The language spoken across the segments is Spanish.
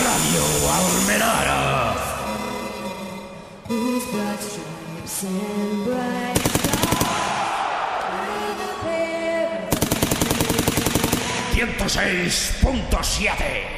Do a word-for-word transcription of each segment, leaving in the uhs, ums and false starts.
Radio Almenara. ciento seis punto siete.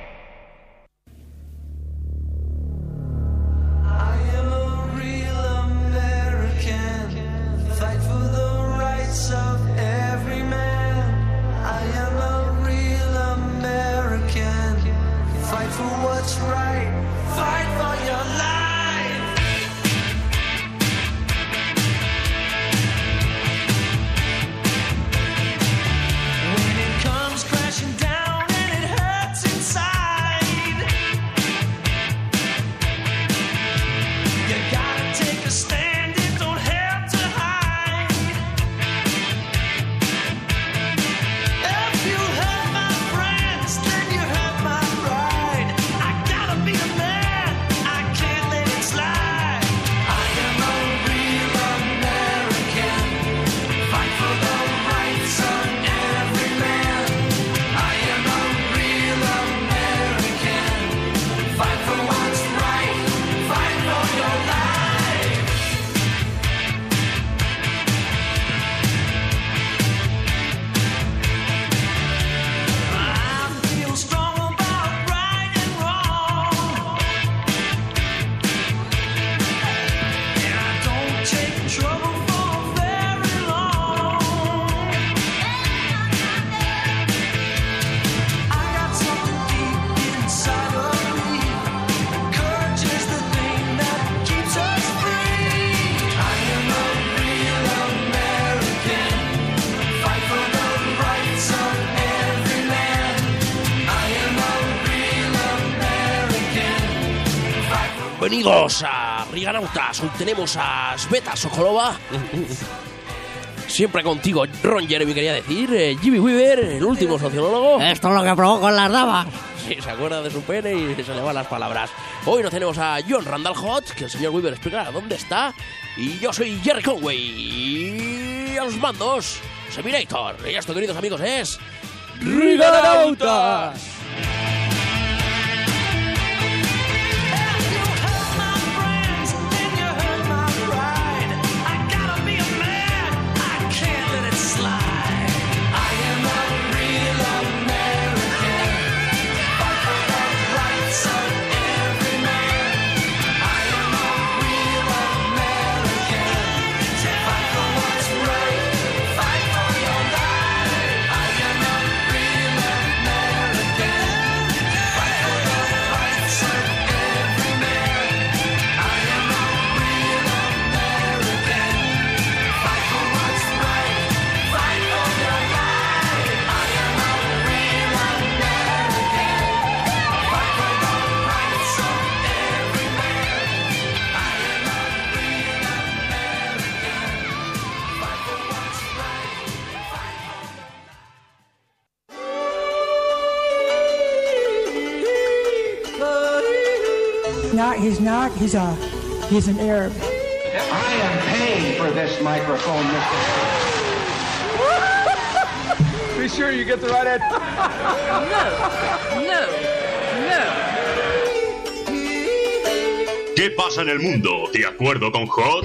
Bienvenidos a Riganautas. Hoy tenemos a Sveta Sokolova. Siempre contigo, Ron Jeremy, quería decir. Eh, Jimmy Weaver, el último sociólogo. Esto es lo que provoco en las damas. Sí, se acuerda de su pene y se le van las palabras. Hoy nos tenemos a John Randall Hodge, que el señor Weaver explicará dónde está. Y yo soy Jerry Conway. Y a los mandos, Seminator. Y esto, queridos amigos, es Riganautas. Not, he's not. He's a, he's an Arab. I am paying for this microphone, Mister Be sure you get the right head. No, no, no. ¿Qué pasa en el mundo? ¿De acuerdo con Hot?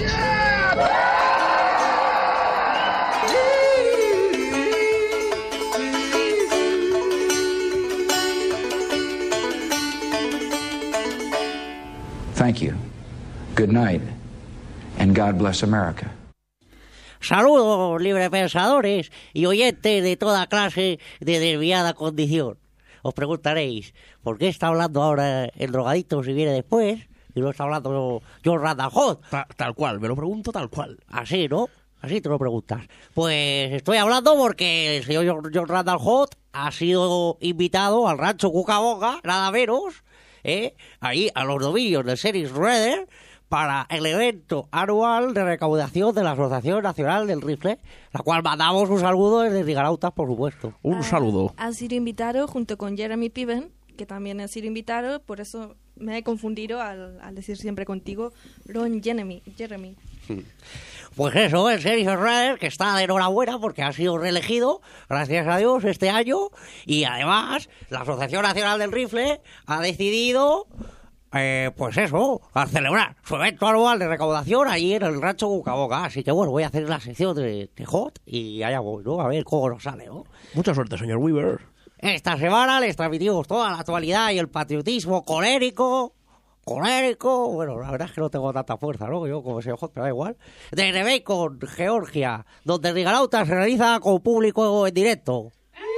Thank you. Good night. And God bless America. Saludos, librepensadores y oyentes de toda clase de desviada condición. Os preguntaréis, ¿por qué está hablando ahora el drogadicto si viene después? Y no está hablando John Randall Hodge. Ta- tal cual, me lo pregunto tal cual. Así, ¿no? Así te lo preguntas. Pues estoy hablando porque el señor John Randall Hodge ha sido invitado al rancho Cucamonga, nada menos, ¿eh? Ahí a los dominios del Series Redder, para el evento anual de recaudación de la Asociación Nacional del Rifle, la cual mandamos un saludo desde Riganautas, por supuesto. Un Ah, saludo. Ha sido invitado junto con Jeremy Piven, que también ha sido invitado, por eso me he confundido al, al decir siempre contigo Ron Jeremy. Jeremy. Pues eso, el Sergio Schreier, que está de enhorabuena porque ha sido reelegido, gracias a Dios, este año. Y además, la Asociación Nacional del Rifle ha decidido, eh, pues eso, a celebrar su evento anual de recaudación allí en el rancho Cucaboga. Así que bueno, voy a hacer la sección de, de Hot y allá voy, ¿no? A ver cómo nos sale, ¿no? Mucha suerte, señor Weaver. Esta semana les transmitimos toda la actualidad y el patriotismo colérico. Colérico, bueno, la verdad es que no tengo tanta fuerza, ¿no? Yo como soy hot, pero da igual. Desde Bacon, Georgia, donde el Rigalauta se realiza con público en directo.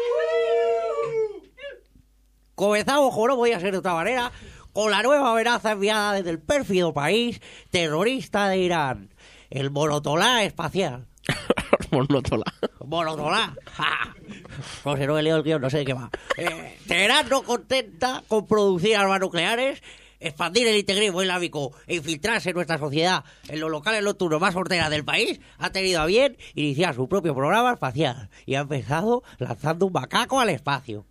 Comenzamos, como no podía ser de otra manera, con la nueva amenaza enviada desde el pérfido país terrorista de Irán, el monotolá espacial. Monotolá. Monotolá. ¡Ja! No sé, no he leído el guión, no sé de qué va. Eh, Teherán no contenta con producir armas nucleares, expandir el integrismo islámico e infiltrarse en nuestra sociedad en los locales nocturnos más sorteras del país, ha tenido a bien iniciar su propio programa espacial y ha empezado lanzando un macaco al espacio.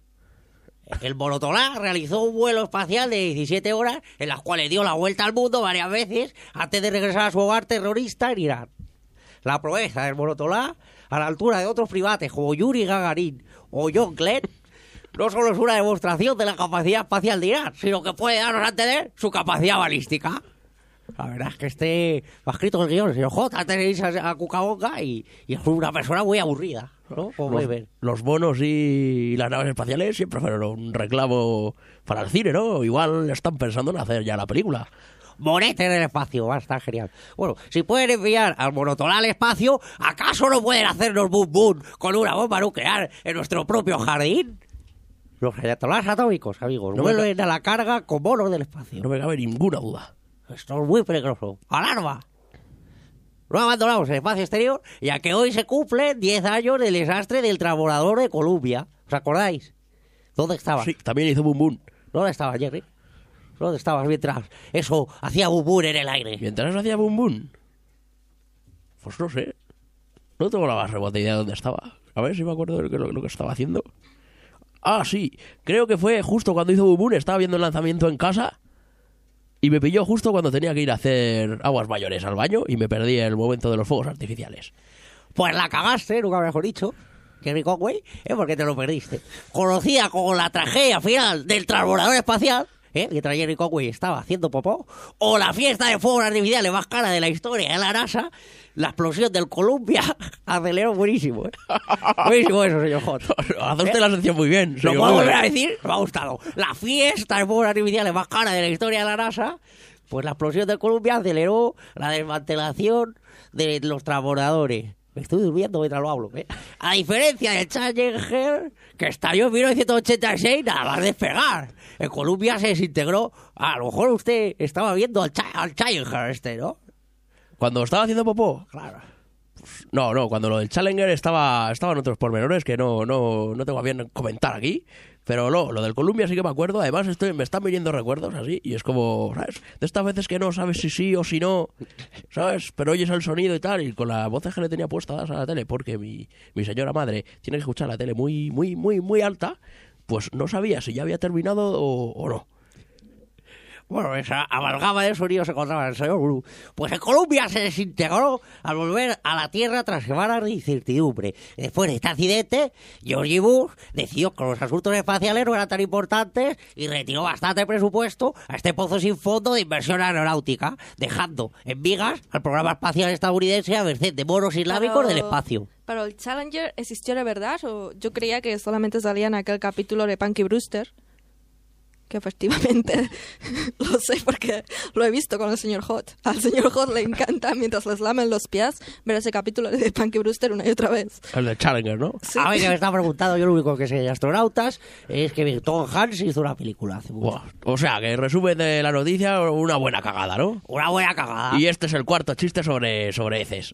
El monotolá realizó un vuelo espacial de diecisiete horas en las cuales dio la vuelta al mundo varias veces antes de regresar a su hogar terrorista en Irán. La proeza del monotolá, a la altura de otros primates como Yuri Gagarin o John Glenn, no solo es una demostración de la capacidad espacial de Irán, sino que puede darnos a entender su capacidad balística. La verdad es que este lo ha escrito el guión, el señor J, antes de irse a Cucamonga, y, y es una persona muy aburrida, ¿no? Como Los, ver. los bonos y las naves espaciales siempre fueron un reclamo para el cine, ¿no? Igual están pensando en hacer ya la película. Monete en el espacio, va a estar genial. Bueno, si pueden enviar al monotolá al espacio, ¿acaso no pueden hacernos boom boom con una bomba nuclear en nuestro propio jardín? Los ayatolás atómicos, amigos, no vuelven ca- a la carga con bonos del espacio. No me cabe ninguna duda. Esto es muy peligroso. ¡Alarma! No abandonamos el espacio exterior, ya que hoy se cumplen diez años del desastre del transbordador de Columbia. ¿Os acordáis? ¿Dónde estaba? Sí, también hizo boom boom. ¿Dónde estaba, Jerry? ¿Dónde estabas mientras eso hacía bubur en el aire? Mientras hacía boom boom. Pues no sé. No tengo la más remota idea de dónde estaba. A ver si me acuerdo de lo que, lo que estaba haciendo. Ah, sí. Creo que fue justo cuando hizo boom boom. Estaba viendo el lanzamiento en casa. Y me pilló justo cuando tenía que ir a hacer aguas mayores al baño. Y me perdí el momento de los fuegos artificiales. Pues la cagaste, nunca mejor dicho. Jerry Conway, ¿eh? Porque te lo perdiste. Conocida como la tragedia final del transbordador espacial, ¿eh? Mientras Jerry Conway estaba haciendo popó, o la fiesta de fuegos artificiales más cara de la historia de la NASA, la explosión del Columbia aceleró buenísimo, ¿eh? Buenísimo eso, señor Hot. Hace usted la sección muy bien. ¿Lo señor puedo Weaver. volver a decir? Me ha gustado. La fiesta de fuegos artificiales más cara de la historia de la NASA, pues la explosión del Columbia aceleró la desmantelación de los transbordadores. Me estoy durmiendo mientras lo hablo, ¿eh? A diferencia del Challenger, que estalló en mil novecientos ochenta y seis nada más despegar. En Columbia se desintegró. A lo mejor usted estaba viendo al, Ch- al Challenger este, ¿no? Cuando estaba haciendo popó. Claro. No, no, cuando lo del Challenger estaba, estaban otros pormenores que no, no, no tengo a bien comentar aquí. Pero lo, lo del Columbia sí que me acuerdo. Además estoy, me están viniendo recuerdos así. Y es como, ¿sabes? De estas veces que no sabes si sí o si no, ¿sabes? Pero oyes el sonido y tal. Y con las voces que le tenía puestas a la tele, porque mi, mi señora madre tiene que escuchar la tele muy, muy, muy, muy alta, pues no sabía si ya había terminado o, o no. Bueno, esa amalgama de sonidos se encontraba en el señor Blue. Pues en Columbia se desintegró al volver a la Tierra tras semanas de incertidumbre. Después de este accidente, George Bush decidió que los asuntos espaciales no eran tan importantes y retiró bastante presupuesto a este pozo sin fondo de inversión aeronáutica, dejando en vigas al programa espacial estadounidense a merced de moros islámicos Pero- del espacio. Pero el Challenger existió de verdad, o yo creía que solamente salía en aquel capítulo de Punky Brewster. Que efectivamente lo sé porque lo he visto con el señor Hot. Al señor Hot le encanta, mientras les lamen los pies, ver ese capítulo de Punky Brewster una y otra vez. El del Challenger, ¿no? Sí. A ver, que me está preguntando, yo lo único que sé de astronautas es que Tom Hanks hizo una película hace mucho. Buah. O sea, que resumen de la noticia, una buena cagada, ¿no? Una buena cagada. Y este es el cuarto chiste sobre, sobre heces.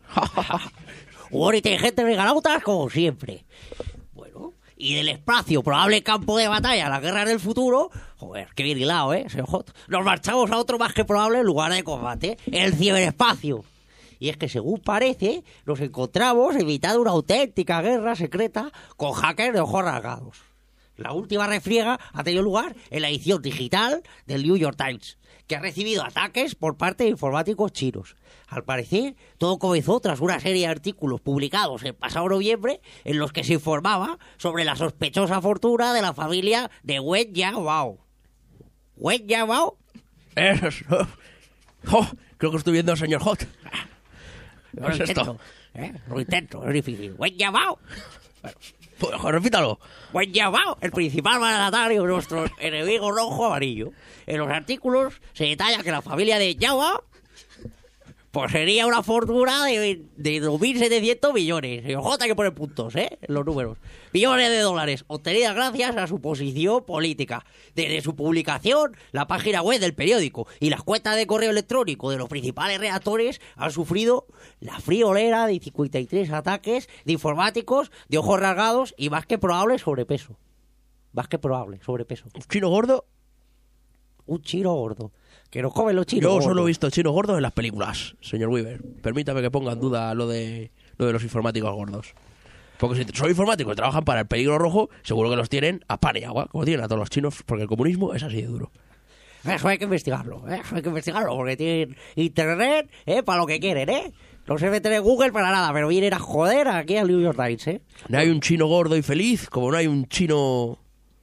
Humor inteligente de galautas, como siempre. Bueno, y del espacio, probable campo de batalla, la guerra del futuro. Joder, qué bien hilado, ¿eh, señor Hot? Nos marchamos a otro más que probable lugar de combate, el ciberespacio. Y es que, según parece, nos encontramos en mitad de una auténtica guerra secreta con hackers de ojos rasgados. La última refriega ha tenido lugar en la edición digital del New York Times, que ha recibido ataques por parte de informáticos chinos. Al parecer, todo comenzó tras una serie de artículos publicados el pasado noviembre en los que se informaba sobre la sospechosa fortuna de la familia de Wen Jiabao. ¿Wen Jiabao? Eso. Oh, creo que estoy viendo al señor Hot. Lo ¿Qué es intento, esto? ¿eh? Lo intento, es difícil. ¡Wen Jiabao! Pues, repítalo. Wen Jiabao, el principal mandatario de nuestro enemigo rojo amarillo. En los artículos se detalla que la familia de Jiabao poseería una fortuna de, de dos mil setecientos millones. Y ojo, hay que poner puntos, ¿eh? En los números. Millones de dólares, obtenidas gracias a su posición política. Desde su publicación, la página web del periódico y las cuentas de correo electrónico de los principales redactores han sufrido la friolera de cincuenta y tres ataques de informáticos de ojos rasgados y más que probable sobrepeso. Más que probable, sobrepeso. ¿Un chino gordo? Un chino gordo. Que nos comen los chinos Yo gordos. solo he visto chinos gordos en las películas, señor Weaver. Permítame que ponga en duda lo de, lo de los informáticos gordos. Porque si son informáticos y trabajan para el peligro rojo, seguro que los tienen a pan y agua, como tienen a todos los chinos, porque el comunismo es así de duro. Eso hay que investigarlo, ¿eh? Eso hay que investigarlo, porque tienen internet, ¿eh? Para lo que quieren, ¿eh? No se meten en Google para nada, pero vienen a joder aquí al New York Times, ¿eh? No hay un chino gordo y feliz, como no hay un chino...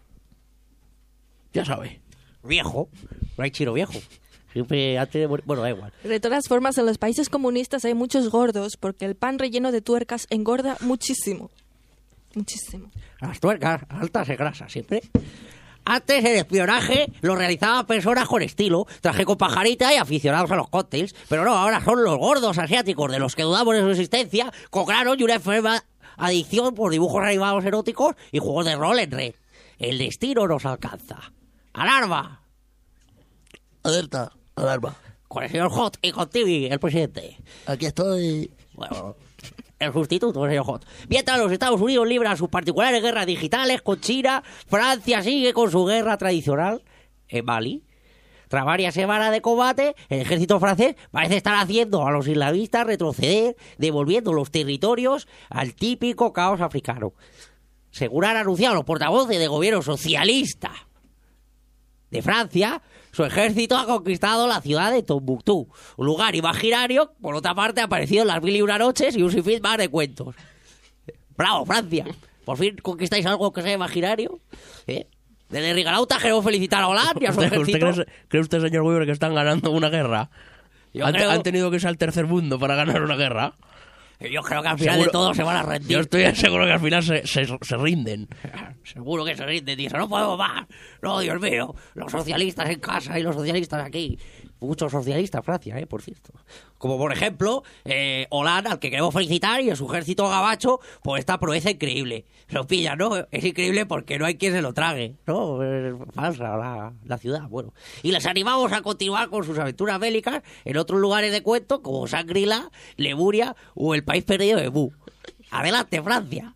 Ya sabe. Viejo. No hay chino viejo. Siempre antes de... Bueno, da igual. De todas formas, en los países comunistas hay muchos gordos porque el pan relleno de tuercas engorda muchísimo. Muchísimo. Las tuercas altas en grasa, siempre. Antes el espionaje lo realizaban personas con estilo, traje con pajarita y aficionados a los cócteles. Pero no, ahora son los gordos asiáticos de los que dudamos de su existencia, con grano y una enferma adicción por dibujos animados eróticos y juegos de rol en red. El destino nos alcanza. ¡Alarma! Alerta, alarma. Con el señor Hot y con Tibi, el presidente. Aquí estoy. Bueno, el sustituto, el señor Hot. Mientras los Estados Unidos libran sus particulares guerras digitales con China, Francia sigue con su guerra tradicional en Mali. Tras varias semanas de combate, el ejército francés parece estar haciendo a los islamistas retroceder, devolviendo los territorios al típico caos africano. Según han anunciado los portavoces del gobierno socialista de Francia, su ejército ha conquistado la ciudad de Tombuctú, un lugar imaginario, por otra parte ha aparecido en las mil y una noches y un sinfín más de cuentos. ¡Bravo, Francia! Por fin conquistáis algo que sea imaginario, ¿eh? Desde Rigalauta queremos felicitar a Hollande y a su ¿Usted, ejército. usted cree, cree usted, señor Weaver, que están ganando una guerra? Yo ¿Han, creo- han tenido que irse al tercer mundo para ganar una guerra? Yo creo que al final Seguro- de todo se van a rendir. Yo estoy seguro que al final se, se, se rinden. Seguro que se rinden, tío. No podemos más. No, Dios mío. Los socialistas en casa y los socialistas aquí. Muchos socialistas en Francia, eh, por cierto. Como por ejemplo, eh, Hollande, al que queremos felicitar, y a su ejército gabacho, por esta proeza increíble. Se lo pillan, ¿no? Es increíble porque no hay quien se lo trague, ¿no? Es falsa la, la ciudad, bueno. Y les animamos a continuar con sus aventuras bélicas en otros lugares de cuento, como Shangri-La, Lemuria o el país perdido de Boo. Adelante, Francia.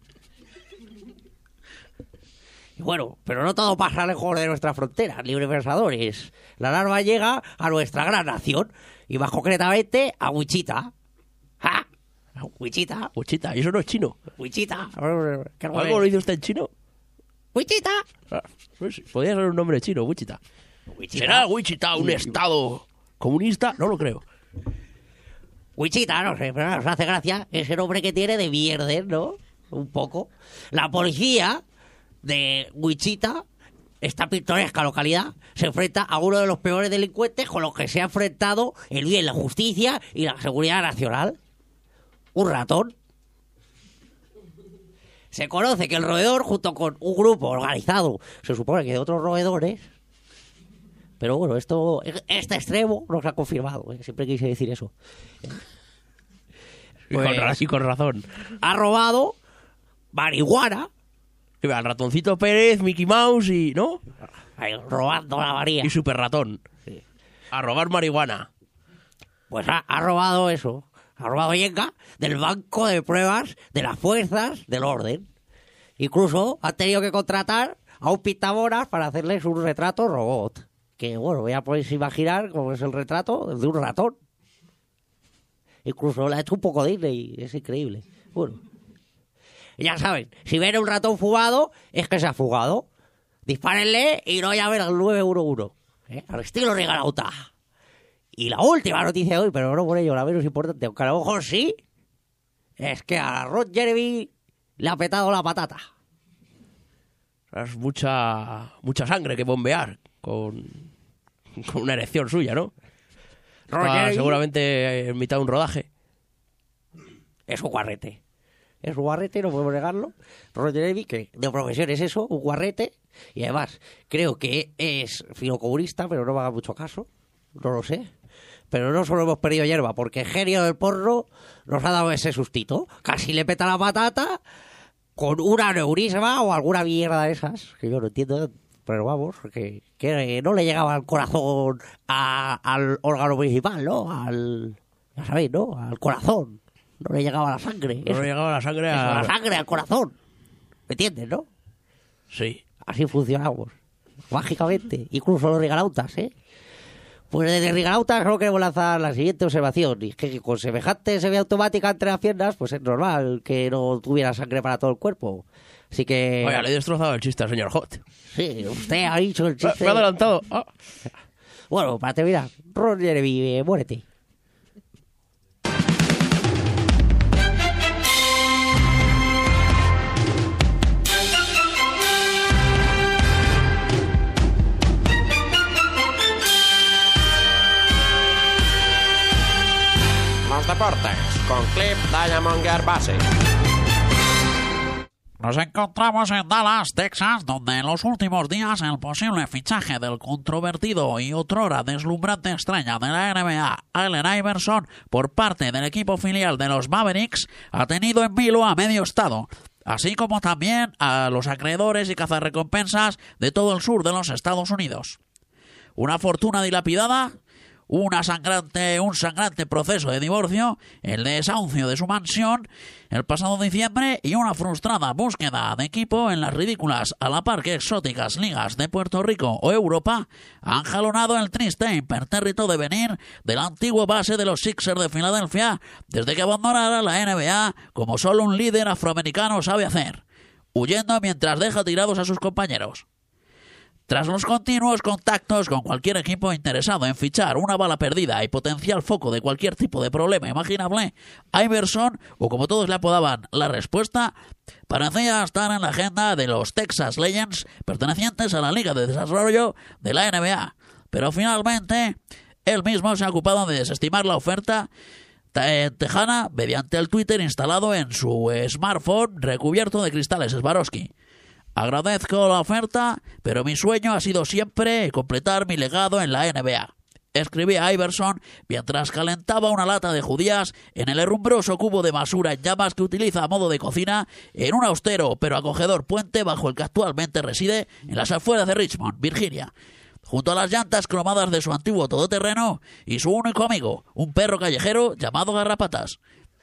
Y bueno, pero no todo pasa lejos de nuestras fronteras, libres pensadores. La alarma llega a nuestra gran nación, y más concretamente a Wichita. ¿Ah? Wichita, Wichita, y eso no es chino. Wichita. ¿Qué ¿Algo lo dice usted en chino? Wichita. Ah, no sé, podría ser un nombre chino, Wichita. Wichita. ¿Será Wichita un estado comunista? No lo creo. Wichita, no sé, pero nos hace gracia ese nombre que tiene de mierda, ¿no? Un poco. La policía de Wichita, esta pintoresca localidad, se enfrenta a uno de los peores delincuentes con los que se ha enfrentado el bien, la justicia y la seguridad nacional. Un ratón. Se conoce que el roedor, junto con un grupo organizado, se supone que de otros roedores, pero bueno, esto, este extremo no se ha confirmado, ¿eh? Siempre quise decir eso. Y, con, Pues- ra- y con razón. Ha robado marihuana, Que vea, el ratoncito Pérez, Mickey Mouse y... ¿no? ahí, robando la María. Y Super Ratón. A robar marihuana. Pues ha, ha robado eso, ha robado yenga del banco de pruebas de las fuerzas del orden. Incluso ha tenido que contratar a un pintabonas para hacerles un retrato robot. Que bueno, ya podéis imaginar cómo es el retrato de un ratón. Incluso le ha hecho un poco Disney, es increíble. Bueno, ya saben, si ven un ratón fugado, es que se ha fugado. Dispárenle y no llamen al nueve uno uno. ¿Eh? Al estilo Rigarauta. Y la última noticia de hoy, pero no por ello la menos importante, aunque a lo mejor sí, es que a Ron Jeremy le ha petado la patata. Es mucha, mucha sangre que bombear con, con una erección suya, ¿no? Ron Está Jeremy seguramente en mitad de un rodaje. es un guarrete. Es un guarrete, no podemos negarlo. Ron Jeremy, que de profesión es eso, un guarrete. Y además, creo que es filocomunista, pero no me haga mucho caso. No lo sé. Pero no solo hemos perdido hierba, porque el genio del porro nos ha dado ese sustito. Casi le peta la patata con un aneurisma o alguna mierda de esas, que yo no entiendo, pero vamos, que, que no le llegaba al corazón a- al órgano principal, ¿no? Al, ya sabéis, ¿no? Al corazón. No le llegaba la sangre. No Eso, le llegaba la sangre eso, a... la sangre al corazón. ¿Me entiendes, no? Sí. Así funcionamos. Mágicamente. Incluso los rigarautas, ¿eh? Pues desde Rigarautas solo queremos lanzar la siguiente observación. Y es que con semejante semiautomática entre las piernas, pues es normal que no tuviera sangre para todo el cuerpo. Así que... Oiga, le he destrozado el chiste al señor Hot. Sí, usted ha dicho el Me chiste... me ha adelantado. Ah. Bueno, para terminar, Ron Jeremy, eh, muérete. Los deportes con Cliff Diamonger Base. Nos encontramos en Dallas, Texas, donde en los últimos días el posible fichaje del controvertido y otrora deslumbrante estrella de la N B A, Allen Iverson, por parte del equipo filial de los Mavericks, ha tenido en vilo a medio estado, así como también a los acreedores y cazarrecompensas de todo el sur de los Estados Unidos. Una fortuna dilapidada, una sangrante, un sangrante proceso de divorcio, el desahucio de su mansión el pasado diciembre y una frustrada búsqueda de equipo en las ridículas a la par que exóticas ligas de Puerto Rico o Europa han jalonado el triste e impertérrito devenir del antiguo base de los Sixers de Filadelfia desde que abandonara la N B A como solo un líder afroamericano sabe hacer, huyendo mientras deja tirados a sus compañeros. Tras los continuos contactos con cualquier equipo interesado en fichar una bala perdida y potencial foco de cualquier tipo de problema imaginable, Iverson, o como todos le apodaban, La Respuesta, parecía estar en la agenda de los Texas Legends pertenecientes a la Liga de Desarrollo de la N B A. Pero finalmente, él mismo se ha ocupado de desestimar la oferta te- tejana mediante el Twitter instalado en su smartphone recubierto de cristales Swarovski. Agradezco la oferta, pero mi sueño ha sido siempre completar mi legado en la N B A. Escribía Iverson mientras calentaba una lata de judías en el herrumbroso cubo de basura en llamas que utiliza a modo de cocina en un austero pero acogedor puente bajo el que actualmente reside en las afueras de Richmond, Virginia, junto a las llantas cromadas de su antiguo todoterreno y su único amigo, un perro callejero llamado Garrapatas.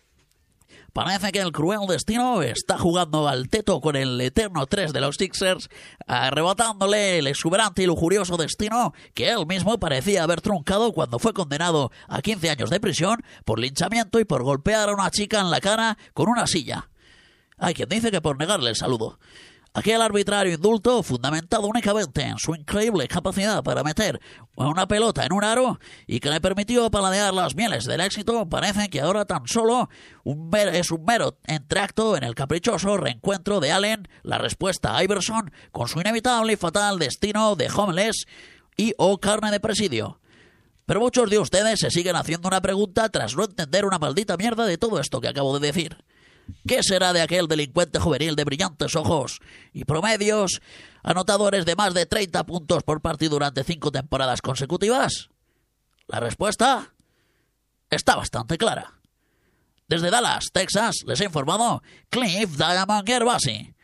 Parece que el cruel destino está jugando al teto con el eterno tres de los Sixers, arrebatándole el exuberante y lujurioso destino que él mismo parecía haber truncado cuando fue condenado a quince años de prisión por linchamiento y por golpear a una chica en la cara con una silla. Hay quien dice que por negarle el saludo. Aquel arbitrario indulto, fundamentado únicamente en su increíble capacidad para meter una pelota en un aro y que le permitió paladear las mieles del éxito, parece que ahora tan solo un mer- es un mero entreacto en el caprichoso reencuentro de Allen, La Respuesta a Iverson, con su inevitable y fatal destino de homeless y o carne de presidio. Pero muchos de ustedes se siguen haciendo una pregunta tras no entender una maldita mierda de todo esto que acabo de decir. ¿Qué será de aquel delincuente juvenil de brillantes ojos y promedios anotadores de más de treinta puntos por partido durante cinco temporadas consecutivas? La respuesta está bastante clara. Desde Dallas, Texas, les ha informado Cliff Diamonger Base.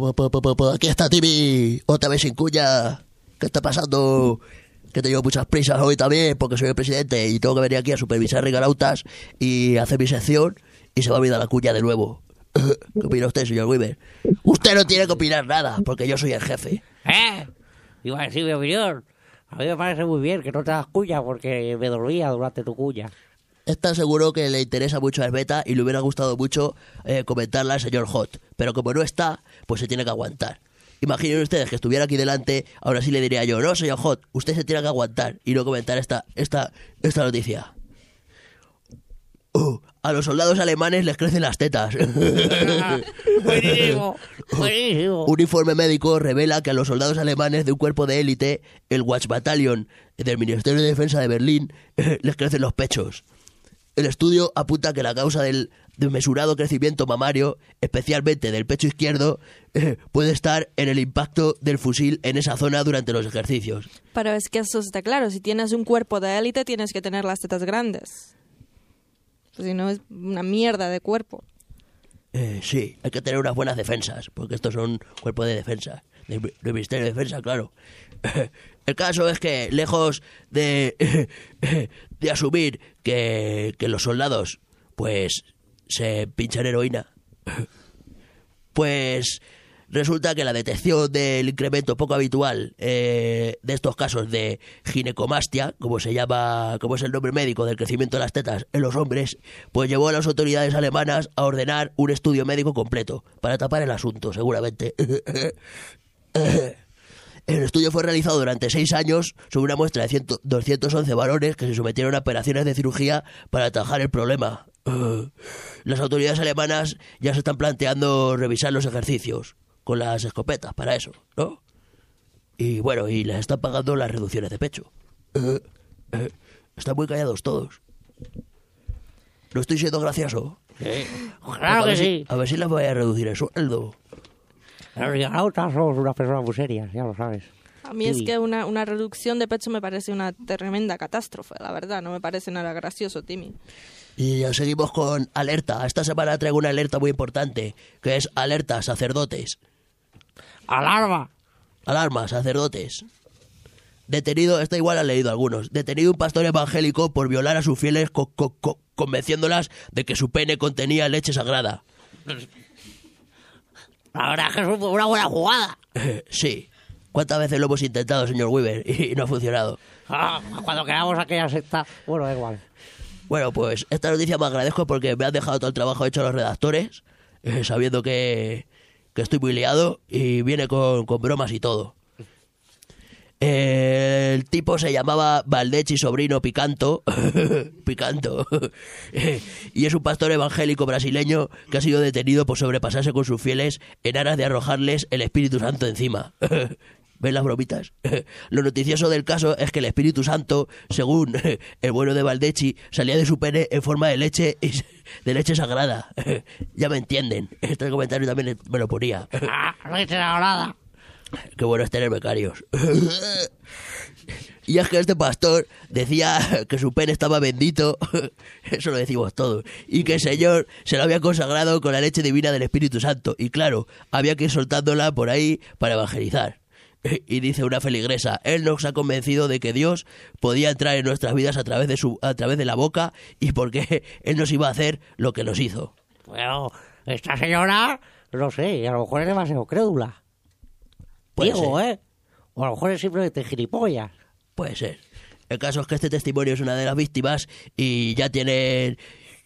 po, po, po, po, po. Aquí está Timmy, otra vez sin cuña. ¿Qué está pasando? Que he tenido muchas prisas hoy también porque soy el presidente y tengo que venir aquí a supervisar regalautas y hacer mi sección y se va a olvidar la cuña de nuevo. ¿Qué opina usted, señor Weaver? Usted no tiene que opinar nada porque yo soy el jefe. ¿Eh? Iba a decir mi opinión. A mí me parece muy bien que no te das cuña porque me dormía durante tu cuña. Está seguro que le interesa mucho a Beta y le hubiera gustado mucho eh, comentarla al señor Hot. Pero como no está, pues se tiene que aguantar. Imaginen ustedes que estuviera aquí delante, ahora sí le diría yo, no, señor Hot, usted se tiene que aguantar y no comentar esta, esta, esta noticia. Uh, a los soldados alemanes les crecen las tetas. Buenísimo, buenísimo. Un informe médico revela que a los soldados alemanes de un cuerpo de élite, el Watch Battalion del Ministerio de Defensa de Berlín, les crecen los pechos. El estudio apunta que la causa del desmesurado crecimiento mamario, especialmente del pecho izquierdo, eh, puede estar en el impacto del fusil en esa zona durante los ejercicios. Pero es que eso está claro, si tienes un cuerpo de élite tienes que tener las tetas grandes. Pues si no es una mierda de cuerpo. Eh, sí, hay que tener unas buenas defensas, porque estos son cuerpos de defensa, del, del Ministerio de Defensa, claro. El caso es que, lejos de, de asumir que, que los soldados, pues, se pinchan heroína, pues resulta que la detección del incremento poco habitual eh, de estos casos de ginecomastia, como se llama, como es el nombre médico del crecimiento de las tetas en los hombres, pues llevó a las autoridades alemanas a ordenar un estudio médico completo para tapar el asunto, seguramente. El estudio fue realizado durante seis años sobre una muestra de doscientos once varones que se sometieron a operaciones de cirugía para atajar el problema. Las autoridades alemanas ya se están planteando revisar los ejercicios con las escopetas para eso, ¿no? Y bueno, y les están pagando las reducciones de pecho. Están muy callados todos. ¿No estoy siendo gracioso? Sí. Claro que si, sí. A ver si les voy a reducir el sueldo. Los regalautas somos unas personas muy serias, ya lo sabes. A mí es que una, una reducción de pecho me parece una tremenda catástrofe, la verdad. No me parece nada gracioso, Timmy. Y ya seguimos con alerta. Esta semana traigo una alerta muy importante, que es alerta, sacerdotes. ¡Alarma! Alarma, sacerdotes. Detenido, esta igual han leído algunos. Detenido un pastor evangélico por violar a sus fieles co co co convenciéndolas de que su pene contenía leche sagrada. La verdad es que es una buena jugada. Eh, sí. ¿Cuántas veces lo hemos intentado, señor Weaver? Y no ha funcionado. Ah, cuando quedamos aquella secta... Bueno, da igual. Bueno, pues esta noticia me agradezco porque me han dejado todo el trabajo hecho los redactores, eh, sabiendo que, que estoy muy liado y viene con, con bromas y todo. Eh, el tipo se llamaba Valdechi Sobrino Picanto, Picanto, y es un pastor evangélico brasileño que ha sido detenido por sobrepasarse con sus fieles en aras de arrojarles el Espíritu Santo encima. ¿Ven las bromitas? Lo noticioso del caso es que el Espíritu Santo, según el bueno de Valdechi, salía de su pene en forma de leche, de leche sagrada. Ya me entienden. Este comentario también me lo ponía. Ah, leche sagrada. Qué bueno es tener becarios. Y es que este pastor decía que su pene estaba bendito, eso lo decimos todos, y que el Señor se lo había consagrado con la leche divina del Espíritu Santo. Y claro, había que ir soltándola por ahí para evangelizar. Y dice una feligresa, él nos ha convencido de que Dios podía entrar en nuestras vidas a través de su a través de la boca y porque él nos iba a hacer lo que nos hizo. Bueno, esta señora, no sé, a lo mejor es demasiado crédula. Puede Digo, ser. ¿eh? O a lo mejor es simplemente gilipollas. Puede ser. El caso es que este testimonio es una de las víctimas y ya tienen...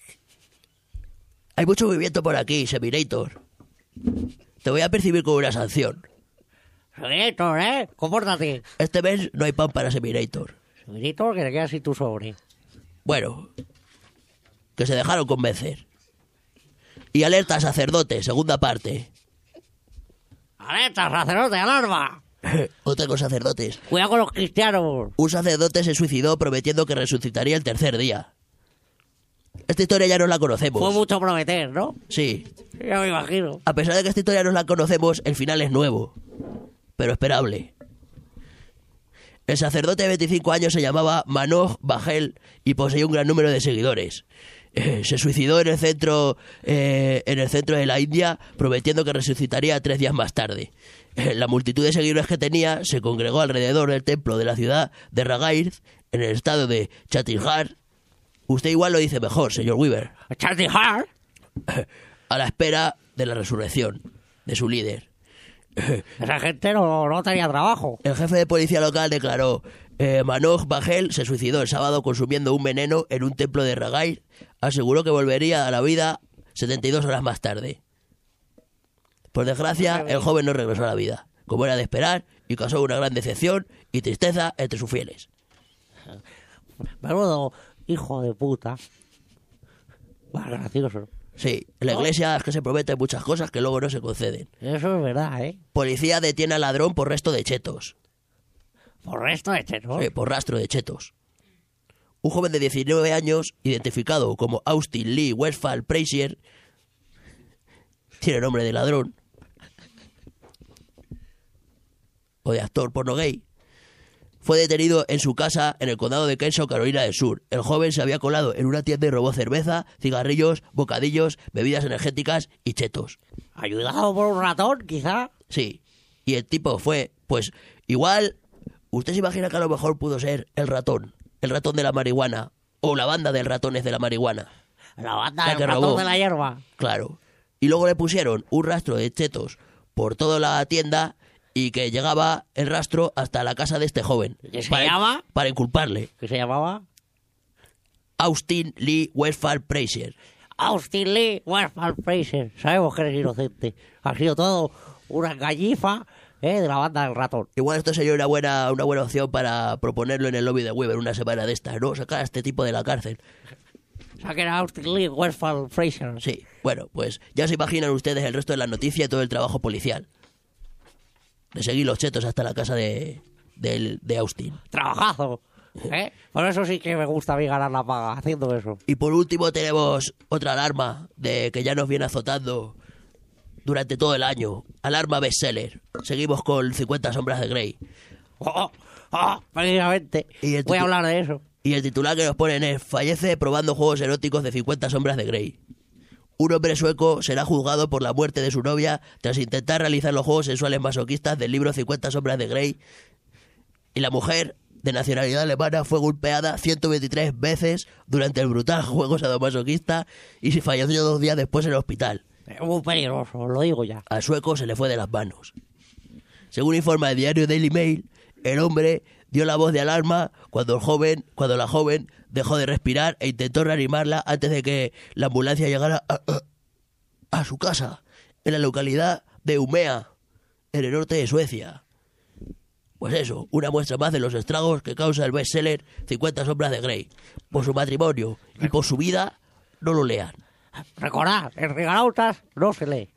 Hay mucho movimiento por aquí, Seminator. Te voy a percibir con una sanción. Seminator, ¿eh? Compórtate. Este mes no hay pan para Seminator. Seminator, que te quedas sin tu sobre. Bueno, que se dejaron convencer. Y alerta sacerdote, segunda parte. ¡Alerta, sacerdote, alarma! Otra con sacerdotes. Cuidado con los cristianos. Un sacerdote se suicidó prometiendo que resucitaría el tercer día. Esta historia ya no la conocemos. Fue mucho prometer, ¿no? Sí. Ya me imagino. A pesar de que esta historia no la conocemos, el final es nuevo, pero esperable. El sacerdote de veinticinco años se llamaba Manoj Bajel y poseía un gran número de seguidores. Eh, se suicidó en el centro eh, en el centro de la India, prometiendo que resucitaría tres días más tarde. Eh, la multitud de seguidores que tenía se congregó alrededor del templo de la ciudad de Ragair, en el estado de Chhattisgarh. Usted igual lo dice mejor, señor Weaver. ¿Chhattisgarh? A la espera de la resurrección de su líder. Esa gente no, no tenía trabajo. El jefe de policía local declaró: eh, Manoj Baghel se suicidó el sábado consumiendo un veneno en un templo de Ragair. Aseguró que volvería a la vida setenta y dos horas más tarde. Por desgracia, el joven no regresó a la vida, como era de esperar, y causó una gran decepción y tristeza entre sus fieles. Menudo hijo de puta. Más gracioso. Sí, en la iglesia es que se prometen muchas cosas que luego no se conceden. Eso es verdad, ¿eh? Policía detiene al ladrón por resto de chetos. ¿Por resto de chetos? Sí, por rastro de chetos. Un joven de diecinueve años, identificado como Austin Lee Westphal Frazier, tiene nombre de ladrón o de actor porno gay, fue detenido en su casa en el condado de Kennesaw, Carolina del Sur. El joven se había colado en una tienda y robó cerveza, cigarrillos, bocadillos, bebidas energéticas y chetos. ¿Ayudado por un ratón, quizá? Sí. Y el tipo fue, pues, igual, usted se imagina que a lo mejor pudo ser el ratón, el ratón de la marihuana, o la banda de ratones de la marihuana. La banda La del que ratón robó. de la hierba. Claro. Y luego le pusieron un rastro de chetos por toda la tienda y que llegaba el rastro hasta la casa de este joven. ¿Qué se para, llama? Para inculparle. ¿Qué se llamaba? Austin Lee Westphal Frazier. Austin Lee Westphal Frazier. Sabemos que eres inocente. Ha sido todo una gallifa, ¿eh? De la banda del ratón. Igual esto sería una buena, una buena opción para proponerlo en el lobby de Weaver una semana de estas, ¿no? Sacar a este tipo de la cárcel. Saquen a Austin Lee Westphal Frazier. Sí, bueno, pues ya se imaginan ustedes el resto de la noticia y todo el trabajo policial. De seguir los chetos hasta la casa de, de, de Austin. Trabajazo, ¿eh? Por eso sí que me gusta a mí ganar la paga, haciendo eso. Y por último tenemos otra alarma de que ya nos viene azotando durante todo el año. Alarma bestseller. Seguimos con cincuenta sombras de Grey. Oh, oh, precisamente. Y el Voy a titu- hablar de eso. Y el titular que nos ponen es: fallece probando juegos eróticos de cincuenta sombras de Grey. Un hombre sueco será juzgado por la muerte de su novia tras intentar realizar los juegos sexuales masoquistas del libro cincuenta sombras de Grey. Y la mujer, de nacionalidad alemana, fue golpeada ciento veintitrés veces durante el brutal juego sadomasoquista y se falleció dos días después en el hospital. Es muy peligroso, lo digo ya. Al sueco se le fue de las manos. Según informa el diario Daily Mail, el hombre dio la voz de alarma cuando el joven, cuando la joven dejó de respirar e intentó reanimarla antes de que la ambulancia llegara a, a, a su casa, en la localidad de Umea, en el norte de Suecia. Pues eso, una muestra más de los estragos que causa el bestseller cincuenta sombras de Grey. Por su matrimonio y por su vida, no lo lean. Recordad, en Regalautas no se lee.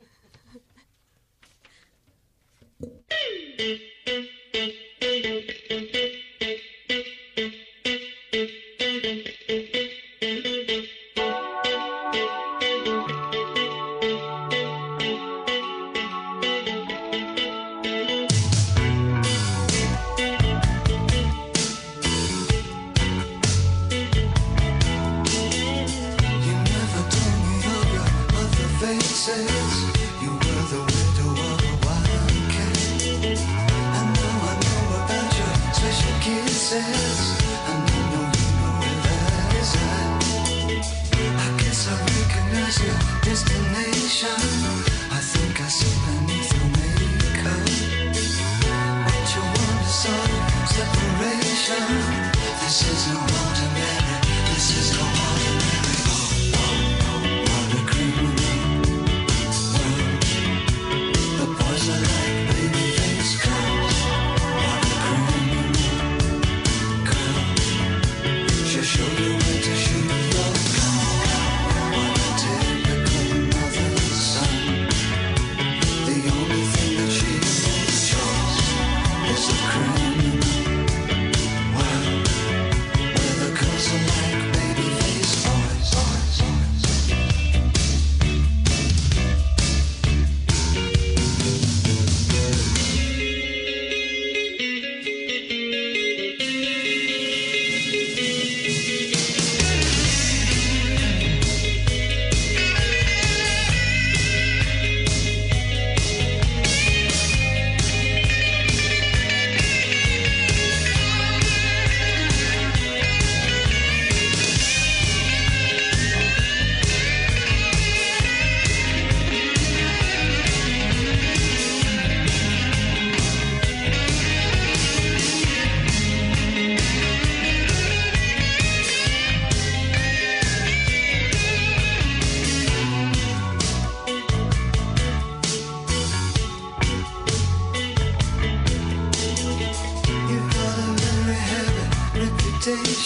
Well,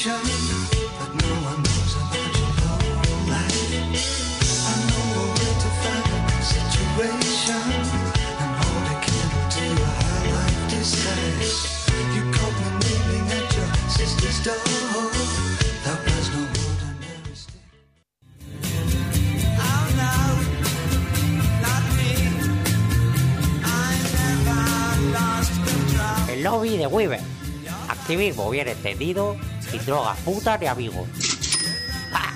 El lobby de Weaver. Activismo bien entendido, sin drogas putas ni amigos. ¡Ja!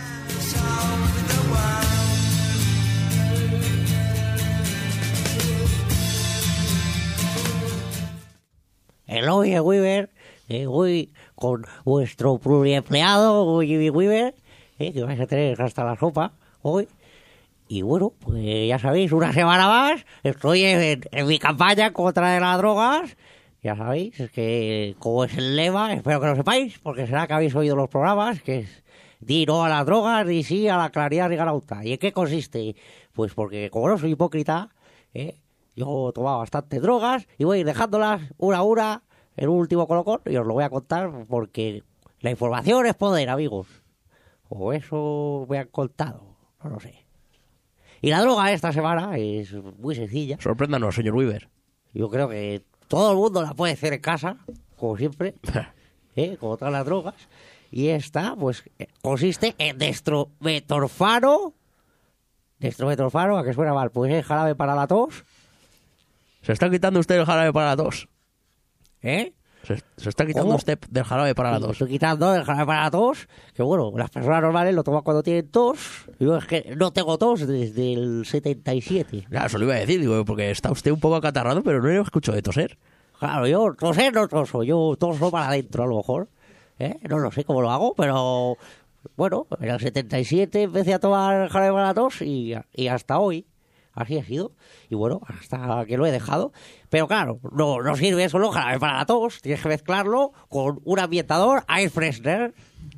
El lobby de Weaver, eh, hoy con vuestro pluriempleado Jimmy Weaver, eh, que vais a tener hasta la sopa hoy. Y bueno, pues ya sabéis, una semana más, estoy en, en mi campaña contra las drogas. Ya sabéis, es que como es el lema, espero que lo sepáis, porque será que habéis oído los programas, que es di no a las drogas y sí a la claridad rigarauta. ¿Y en qué consiste? Pues porque como no soy hipócrita, ¿eh? Yo tomaba bastantes drogas y voy a ir dejándolas una a una en un último colocón y os lo voy a contar porque la información es poder, amigos. O eso me han contado, no lo sé. Y la droga esta semana es muy sencilla. Sorpréndanos, señor Weaver. Yo creo que todo el mundo la puede hacer en casa, como siempre, ¿eh? Como todas las drogas. Y esta, pues, consiste en dextrometorfano. Dextrometorfano, ¿a qué suena mal? Pues es jarabe para la tos. ¿Se está quitando usted el jarabe para la tos? ¿Eh? Se, se está quitando ¿Cómo? usted del jarabe para la Sí, me tos. estoy quitando el jarabe para la tos, que bueno, las personas normales lo toman cuando tienen tos. Yo es que no tengo tos desde el setenta y siete. Ya, eso lo iba a decir, digo, porque está usted un poco acatarrado, pero no lo escucho de toser. Claro, yo toser no toso, yo toso para adentro a lo mejor. ¿Eh? No lo sé cómo lo hago, pero bueno, en el setenta y siete empecé a tomar jarabe para la tos y, y hasta hoy. Así ha sido. Y bueno, hasta que lo he dejado. Pero claro, no, no sirve solo jarabe para la tos. Tienes que mezclarlo con un ambientador air freshener.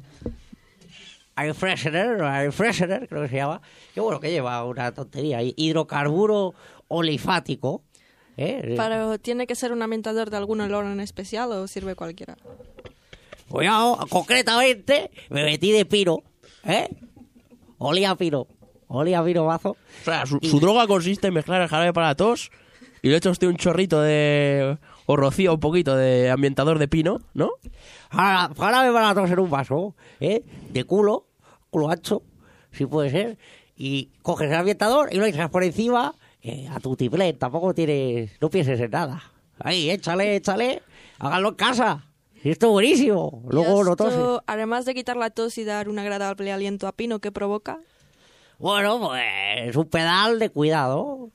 Air freshener, air freshener, creo que se llama. Que bueno, que lleva una tontería. Hidrocarburo olifático. ¿Eh? Pero ¿tiene que ser un ambientador de algún olor en especial o sirve cualquiera? Pues yo, concretamente, me metí de pino. ¿Eh? Olía a pino. Olía a pino mazo. O sea, su, su droga consiste en mezclar el jarabe para la tos y le echa usted un chorrito de... o rocía un poquito de ambientador de pino, ¿no? Jara- Jarabe para la tos en un vaso, ¿eh? De culo, culo ancho, si puede ser. Y coges el ambientador y lo echas por encima eh, a tu tiplén. Tampoco tienes... no pienses en nada. Ahí, échale, échale. Háganlo en casa. Esto es buenísimo. Luego ¿Y no esto, toses. además de quitar la tos y dar un agradable aliento a pino, qué provoca? Bueno, pues un pedal de cuidado.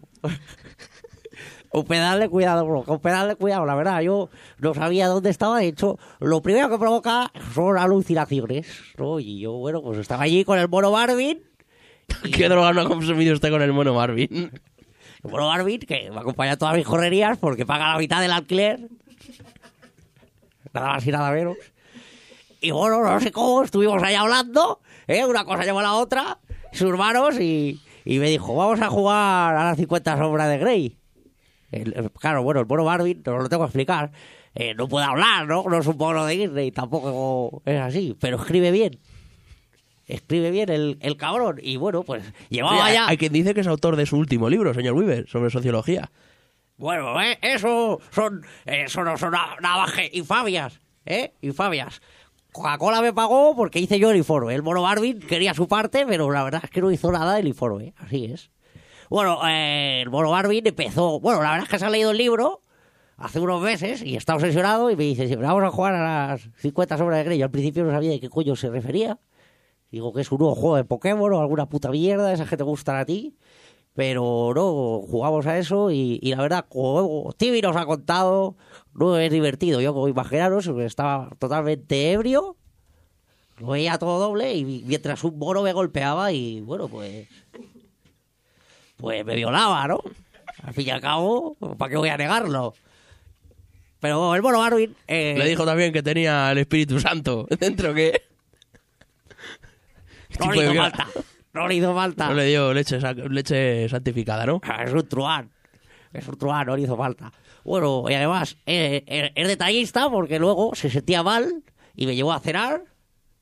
Un pedal de cuidado, bro. Un pedal de cuidado, la verdad. Yo no sabía dónde estaba. De hecho, lo primero que provoca son alucinaciones, ¿no? Y yo, bueno, pues estaba allí con el mono Marvin. ¿Qué droga no ha consumido usted con el mono Marvin? El mono Marvin, que me acompaña a todas mis correrías porque paga la mitad del alquiler. Nada más y nada menos. Y bueno, no sé cómo, estuvimos ahí hablando, ¿eh? Una cosa llevó a la otra, sus hermanos, y, y me dijo, vamos a jugar a las cincuenta sombras de Grey. El- el- claro, bueno, el mono Marvin, no lo tengo que explicar, eh, no puede hablar, ¿no? No es un mono de Disney, tampoco es así, pero escribe bien. Escribe bien el, el cabrón. Y bueno, pues llevaba Oye, ya... hay quien dice que es autor de su último libro, señor Weaver, sobre sociología. Bueno, ¿eh? Eso son, eso no son na- navaje, infamias, ¿eh? Infamias. Coca-Cola me pagó porque hice yo el informe. El mono Marvin quería su parte, pero la verdad es que no hizo nada del informe. Así es. Bueno, eh, el mono Marvin empezó... Bueno, la verdad es que se ha leído el libro hace unos meses y está obsesionado y me dice, siempre vamos a jugar a las cincuenta sombras de Grey. Yo al principio no sabía de qué coño se refería. Digo que es un nuevo juego de Pokémon o alguna puta mierda, esas que te gustan a ti. Pero no, jugamos a eso y, y la verdad, como Tibi nos ha contado, no es divertido. Yo, como imaginaros, estaba totalmente ebrio, lo veía todo doble y mientras un mono me golpeaba y, bueno, pues... Pues me violaba, ¿no? Al fin y al cabo, ¿para qué voy a negarlo? Pero el mono Marvin... Eh, Le dijo también que tenía el Espíritu Santo dentro, que... no le hizo falta, no le hizo falta. No le dio leche, sa- leche santificada, ¿no? Es un truán. Es un truán, no le hizo falta. Bueno, y además, eh, eh, es detallista porque luego se sentía mal y me llevó a cenar.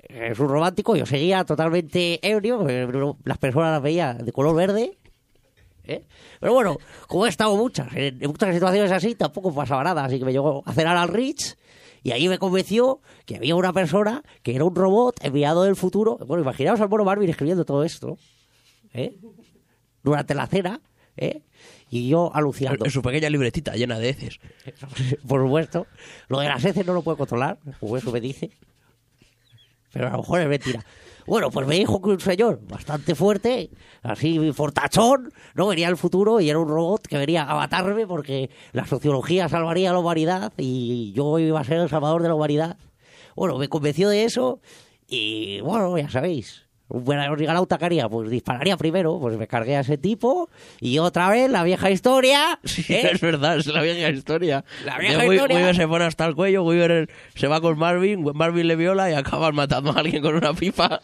es un romántico, yo seguía totalmente ebrio, las personas las veía de color verde, ¿eh? Pero bueno, como he estado muchas, en, en muchas situaciones así, tampoco pasaba nada, así que me llegó a cenar al Ritz y ahí me convenció que había una persona que era un robot enviado del futuro. Bueno, imaginaos al mono Marvin escribiendo todo esto, ¿eh? Durante la cena, ¿eh? Y yo alucinando. En su pequeña libretita llena de heces. Por supuesto. Lo de las heces no lo puedo controlar, como eso me dice. Pero a lo mejor es mentira. Bueno, pues me dijo que un señor bastante fuerte, así fortachón, no venía del futuro y era un robot que venía a matarme porque la sociología salvaría a la humanidad y yo iba a ser el salvador de la humanidad. Bueno, me convenció de eso y, bueno, ya sabéis, un buen aeronauta que haría, pues dispararía primero, pues me cargué a ese tipo y otra vez la vieja historia. Sí, ¿eh? es verdad, es la vieja historia. La vieja Wi- historia. Weaver se pone hasta el cuello, Weaver se va con Marvin, Marvin le viola y acaban matando a alguien con una pipa.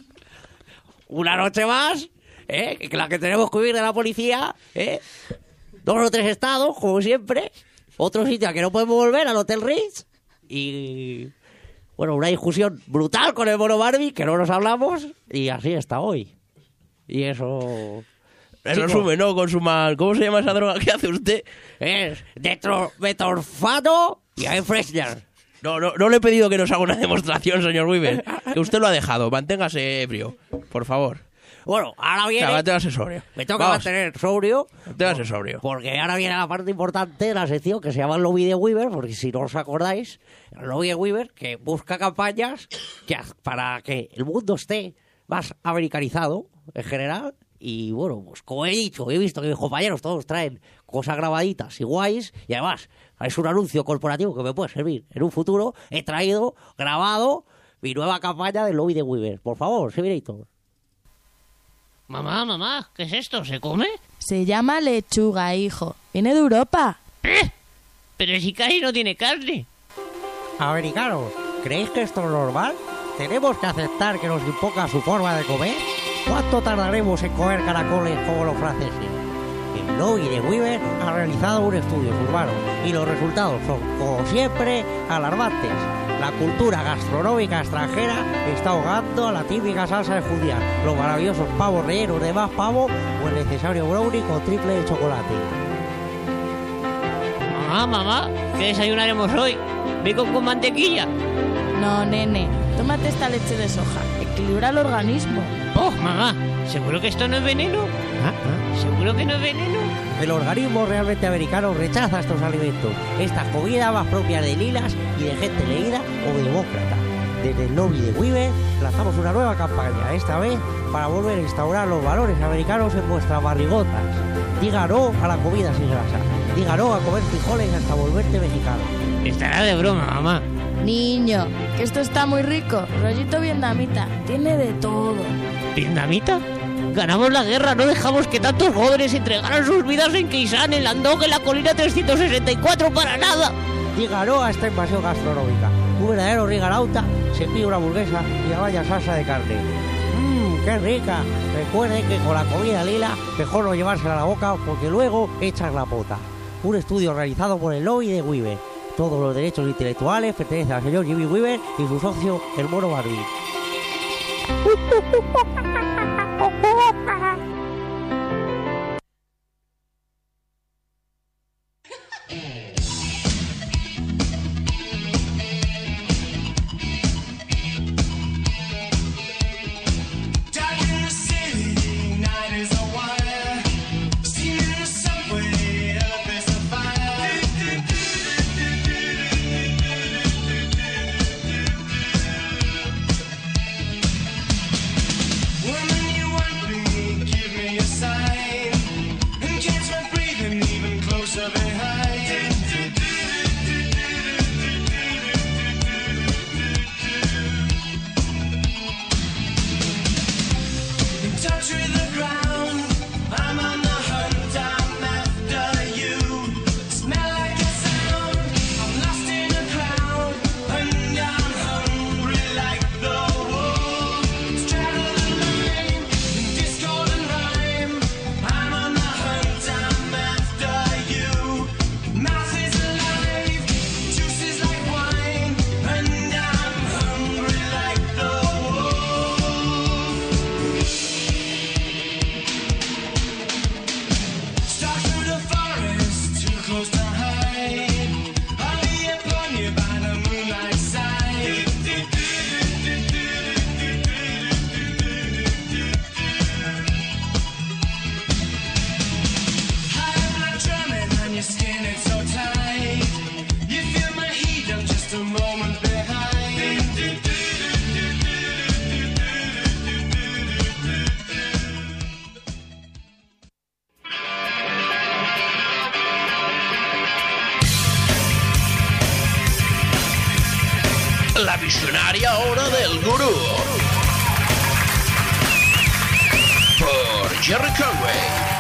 Una noche más, ¿eh? Que la que tenemos que huir de la policía, ¿eh? Dos o tres estados, como siempre. Otro sitio al que no podemos volver, al Hotel Ritz. Y, bueno, una discusión brutal con el mono Barbie, que no nos hablamos, y así está hoy. Y eso... En Chicos, resumen, ¿no? Con su mal... ¿Cómo se llama esa droga que hace usted? es detrometorfato y hay Fresner. No, no, no le he pedido que nos haga una demostración, señor Weaver. Que usted lo ha dejado. Manténgase ebrio, por favor. Bueno, ahora O viene... sea, manténgase sobrio. Me toca Vamos, mantener sobrio. manténgase sobrio. Porque ahora viene la parte importante de la sección que se llama el lobby de Weaver, porque si no os acordáis, el lobby de Weaver que busca campañas que, haz- para que el mundo esté más americanizado en general. Y bueno, pues como he dicho, he visto que mis compañeros todos traen cosas grabaditas y guays, y además es un anuncio corporativo que me puede servir en un futuro. He traído, grabado, mi nueva campaña del lobby de Weaver. Por favor, Simulator. Mamá, mamá, ¿qué es esto? ¿Se come? Se llama lechuga, hijo. Viene de Europa. ¿Eh? Pero si casi no tiene carne. Americanos, ¿creéis que esto es normal? ¿Tenemos que aceptar que nos imponga su forma de comer? ¿Cuánto tardaremos en comer caracoles como los franceses? El lobby de Weaver ha realizado un estudio urbano y los resultados son, como siempre, alarmantes. La cultura gastronómica extranjera está ahogando a la típica salsa de judía, los maravillosos pavos rellenos de más pavo o el necesario brownie con triple de chocolate. Mamá, mamá, ¿qué desayunaremos hoy? ¿Bacon con mantequilla? No, nene. Tómate esta leche de soja. Equilibra el organismo. Oh, mamá, ¿seguro que esto no es veneno? ¿Ah? ¿Ah? ¿Seguro que no es veneno? El organismo realmente americano rechaza estos alimentos, estas comidas más propias de lilas y de gente leída o demócrata. Desde el lobby de Weaver lanzamos una nueva campaña, esta vez para volver a instaurar los valores americanos en vuestras barrigotas. Diga no a la comida sin grasa, diga no a comer frijoles hasta volverte mexicano. Estará de broma, mamá. Niño, que esto está muy rico. Rollito vietnamita. Tiene de todo. ¿Vietnamita? Ganamos la guerra, no dejamos que tantos jóvenes entregaran sus vidas en Keisan, en Landong, en la colina trescientos sesenta y cuatro para nada. Diga no a esta invasión gastronómica. Un verdadero rigarauta se pide una hamburguesa y la vaya salsa de carne. Mmm, qué rica. Recuerden que con la comida lila mejor no llevársela a la boca porque luego echas la pota. Un estudio realizado por el lobby de Weaver. Todos los derechos intelectuales pertenecen al señor Jimmy Weaver y su socio, el mono Barbie. Women visionaria hora del gurú. Por Jerry Conway.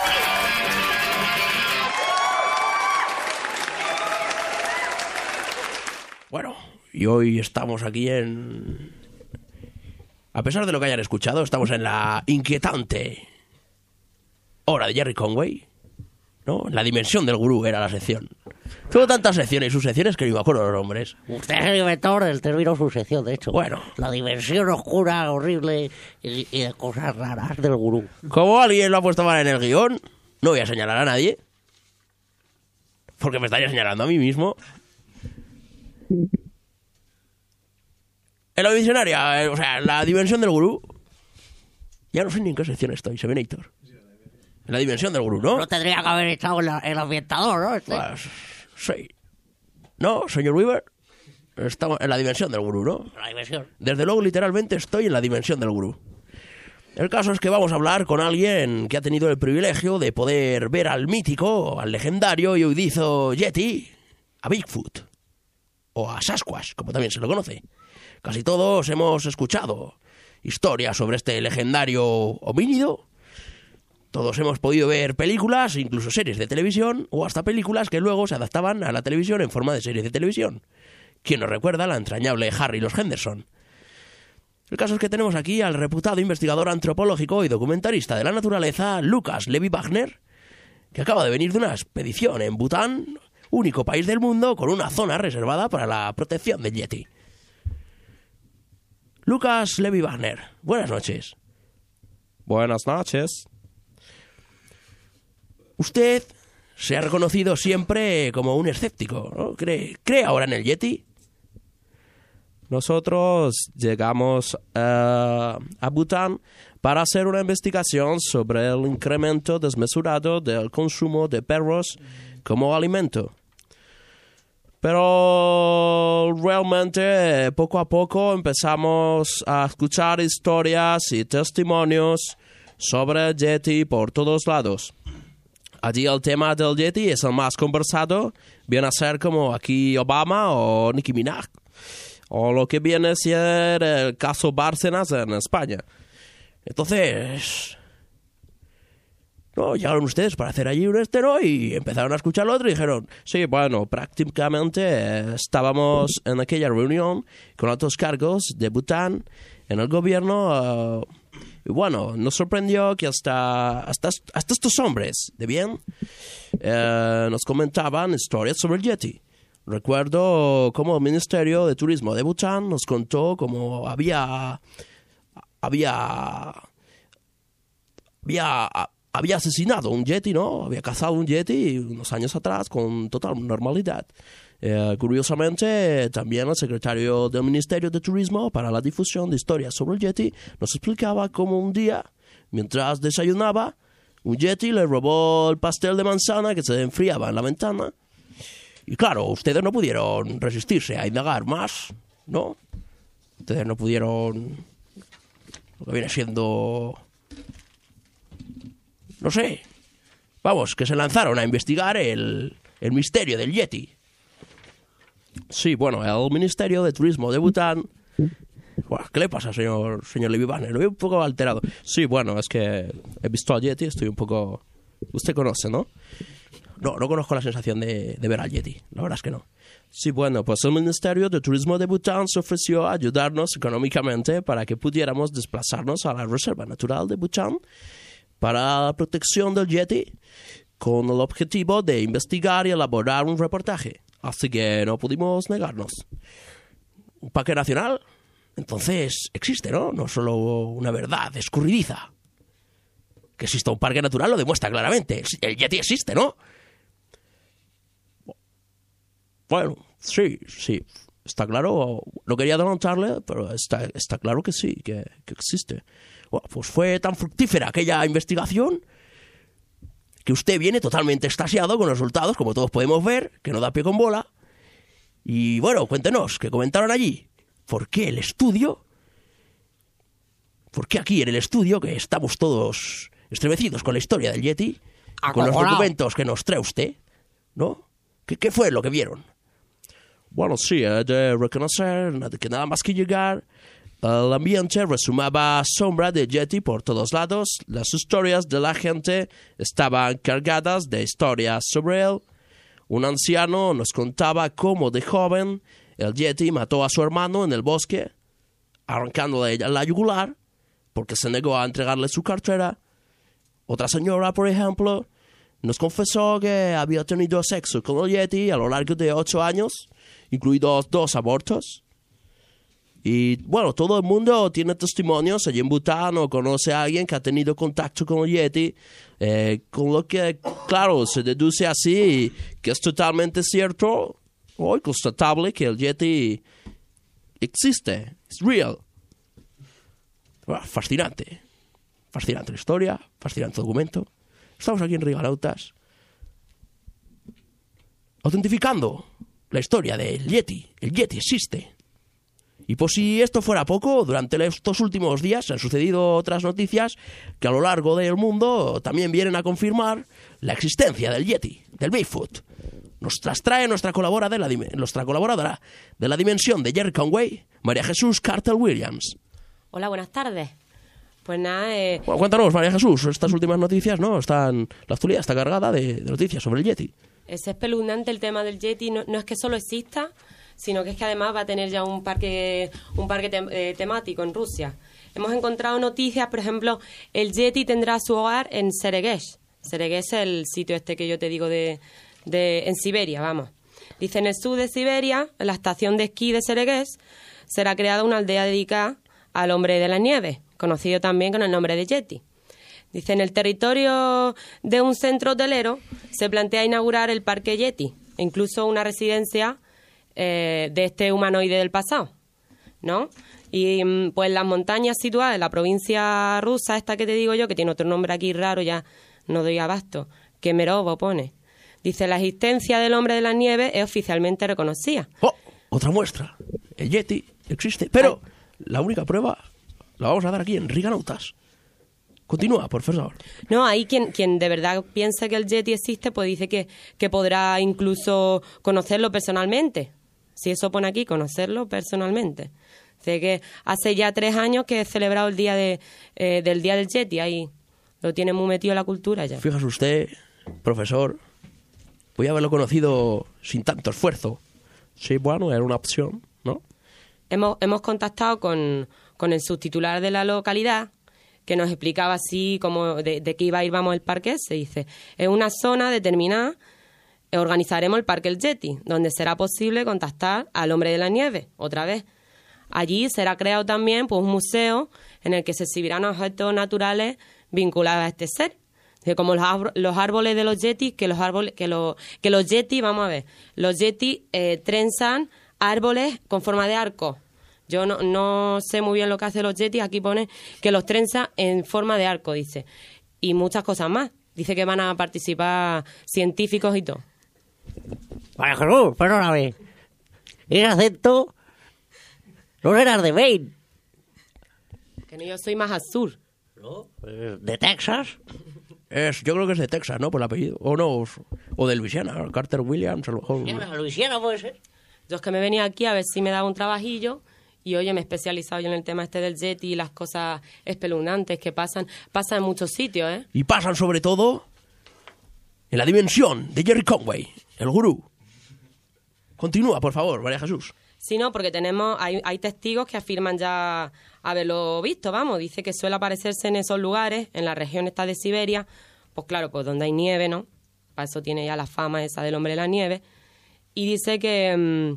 Bueno, y hoy estamos aquí en... A pesar de lo que hayan escuchado, estamos en la inquietante hora de Jerry Conway, ¿no? La dimensión del gurú era la sección. Tuvo tantas secciones y sus secciones que ni me acuerdo los nombres. Usted es el inventor del término sucesión, de hecho. Bueno. La dimensión oscura, horrible y, y de cosas raras del gurú. Como alguien lo ha puesto mal en el guión, no voy a señalar a nadie, porque me estaría señalando a mí mismo. En la visionaria, eh, o sea, la dimensión del gurú. Ya no sé ni en qué sección estoy, Seminator. En la dimensión del gurú, ¿no? No tendría que haber estado en la, el ambientador, ¿no? Este. Pues, sí. No, señor Weaver, estamos en la dimensión del gurú, ¿no? La dimensión. Desde luego, literalmente, estoy en la dimensión del gurú. El caso es que vamos a hablar con alguien que ha tenido el privilegio de poder ver al mítico, al legendario y erudizo Yeti, a Bigfoot, o a Sasquatch, como también se lo conoce. Casi todos hemos escuchado historias sobre este legendario homínido. Todos hemos podido ver películas, incluso series de televisión, o hasta películas que luego se adaptaban a la televisión en forma de series de televisión. ¿Quién nos recuerda la entrañable Harry los Henderson? El caso es que tenemos aquí al reputado investigador antropológico y documentarista de la naturaleza, Lucas Levi Wagner, que acaba de venir de una expedición en Bután, único país del mundo con una zona reservada para la protección del Yeti. Lucas Levi Wagner, buenas noches. Buenas noches. Usted se ha reconocido siempre como un escéptico, ¿no? ¿Cree, cree ahora en el Yeti? Nosotros llegamos uh, a Bután para hacer una investigación sobre el incremento desmesurado del consumo de perros como alimento. Pero realmente poco a poco empezamos a escuchar historias y testimonios sobre el Yeti por todos lados. Allí el tema del Yeti es el más conversado, viene a ser como aquí Obama o Nicki Minaj, o lo que viene a ser el caso Bárcenas en España. Entonces, no, llegaron ustedes para hacer allí un este, ¿no? Y empezaron a escuchar lo otro y dijeron, sí, bueno, prácticamente eh, estábamos en aquella reunión con altos cargos de Bután en el gobierno. Uh, y bueno, nos sorprendió que hasta, hasta, hasta estos hombres, ¿de bien? Eh, nos comentaban historias sobre el Yeti. Recuerdo cómo el Ministerio de Turismo de Bután nos contó cómo había... Había... Había... Había asesinado un Yeti, ¿no? Había cazado un Yeti unos años atrás con total normalidad. Eh, curiosamente, también el secretario del Ministerio de Turismo para la difusión de historias sobre el Yeti nos explicaba cómo un día, mientras desayunaba, un Yeti le robó el pastel de manzana que se enfriaba en la ventana. Y claro, ustedes no pudieron resistirse a indagar más, ¿no? Ustedes no pudieron... Lo que viene siendo... No sé. Vamos, que se lanzaron a investigar el, el misterio del Yeti. Sí, bueno, el Ministerio de Turismo de Bután... Bueno, ¿qué le pasa, señor, señor Levi Wagner? Lo veo un poco alterado. Sí, bueno, es que he visto al Yeti, estoy un poco... Usted conoce, ¿no? No, no conozco la sensación de, de ver al Yeti. La verdad es que no. Sí, bueno, pues el Ministerio de Turismo de Bután se ofreció a ayudarnos económicamente para que pudiéramos desplazarnos a la Reserva Natural de Bután para la protección del Yeti, con el objetivo de investigar y elaborar un reportaje. Así que no pudimos negarnos. ¿Un parque nacional? Entonces existe, ¿no? No solo una verdad escurridiza. Que exista un parque natural lo demuestra claramente. El Yeti existe, ¿no? Bueno, sí, sí. Está claro. No quería adelantarle, pero está, está claro que sí, que, que existe. Bueno, pues fue tan fructífera aquella investigación que usted viene totalmente extasiado con los resultados, como todos podemos ver, que no da pie con bola. Y bueno, cuéntenos, ¿qué comentaron allí? ¿Por qué el estudio? ¿Por qué aquí en el estudio, que estamos todos estremecidos con la historia del Yeti, con los documentos que nos trae usted, ¿no? ¿Qué, qué fue lo que vieron? Bueno, sí, he de reconocer que nada más que llegar, el ambiente resumaba sombra de Yeti por todos lados. Las historias de la gente estaban cargadas de historias sobre él. Un anciano nos contaba cómo de joven el Yeti mató a su hermano en el bosque, arrancándole la yugular, porque se negó a entregarle su cartera. Otra señora, por ejemplo, nos confesó que había tenido sexo con el Yeti a lo largo de ocho años, incluidos dos abortos. Y, bueno, todo el mundo tiene testimonios allí en Bután o conoce a alguien que ha tenido contacto con el Yeti, eh, con lo que, claro, se deduce así que es totalmente cierto o constatable que el Yeti existe, es real. Bueno, fascinante, fascinante la historia, fascinante documento. Estamos aquí en Riganautas autentificando la historia del Yeti. El Yeti existe. Y por si esto fuera poco, durante estos últimos días han sucedido otras noticias que a lo largo del mundo también vienen a confirmar la existencia del Yeti, del Bigfoot. Nos las trae nuestra colaboradora, de la, nuestra colaboradora de la dimensión de Jerry Conway, María Jesús Carter Williams. Hola, buenas tardes. Pues nada, eh... Bueno, cuéntanos, María Jesús, estas últimas noticias, ¿no? Están, la actualidad está cargada de, de noticias sobre el Yeti. Es espeluznante el tema del Yeti, no, no es que solo exista, sino que es que además va a tener ya un parque un parque te, eh, temático en Rusia. Hemos encontrado noticias, por ejemplo, el Yeti tendrá su hogar en Seregesh. Seregesh es el sitio este que yo te digo de, de en Siberia, vamos. Dice, en el sur de Siberia, en la estación de esquí de Seregesh, será creada una aldea dedicada al hombre de la nieve, conocido también con el nombre de Yeti. Dice, en el territorio de un centro hotelero se plantea inaugurar el Parque Yeti, e incluso una residencia eh, de este humanoide del pasado, ¿no? Y pues las montañas situadas en la provincia rusa, esta que te digo yo, que tiene otro nombre aquí raro, ya no doy abasto, Kemerovo pone. Dice, la existencia del hombre de la nieve es oficialmente reconocida. ¡Oh! Otra muestra. El Yeti existe, pero Ay. la única prueba la vamos a dar aquí en Riganautas. Continúa, por favor. No, ahí quien, quien de verdad piensa que el Yeti existe, pues dice que, que podrá incluso conocerlo personalmente. Si eso pone aquí, conocerlo personalmente. Dice que hace ya tres años que he celebrado el día de, eh, del Día del Yeti. Ahí lo tiene muy metido en la cultura ya. Fíjese usted, profesor, voy a haberlo conocido sin tanto esfuerzo. Sí, bueno, era una opción, ¿no? Hemos, hemos contactado con, con el subtitular de la localidad, que nos explicaba así como de, de qué iba a ir, vamos, el parque. Se dice, en una zona determinada organizaremos el Parque El Yeti, donde será posible contactar al hombre de la nieve, otra vez. Allí será creado también pues un museo en el que se exhibirán objetos naturales vinculados a este ser. Dice, como los, los árboles de los yetis, que los árboles, que los, que los yetis, vamos a ver, los yetis eh, trenzan árboles con forma de arco. Yo no, no sé muy bien lo que hacen los yetis, aquí pone que los trenza en forma de arco, dice. Y muchas cosas más. Dice que van a participar científicos y todo. María Jesús, perdóname. Ese acento no será de Maine. Que no, yo soy más al sur. ¿No? ¿De Texas? Es, yo creo que es de Texas, ¿no? Por el apellido. O no, o de Luisiana, Carter Williams, a lo mejor. ¿De Luisiana puede ser? Yo es que me venía aquí a ver si me daba un trabajillo. Y oye, me he especializado yo en el tema este del Yeti y las cosas espeluznantes que pasan. Pasan en muchos sitios, ¿eh? Y pasan sobre todo en la dimensión de Jerry Conway, el gurú. Continúa, por favor, María Jesús. Sí, no, porque tenemos, hay, hay testigos que afirman ya haberlo visto, vamos. Dice que suele aparecerse en esos lugares, en la región esta de Siberia. Pues claro, pues donde hay nieve, ¿no? Para eso tiene ya la fama esa del hombre de la nieve. Y dice que... Mmm,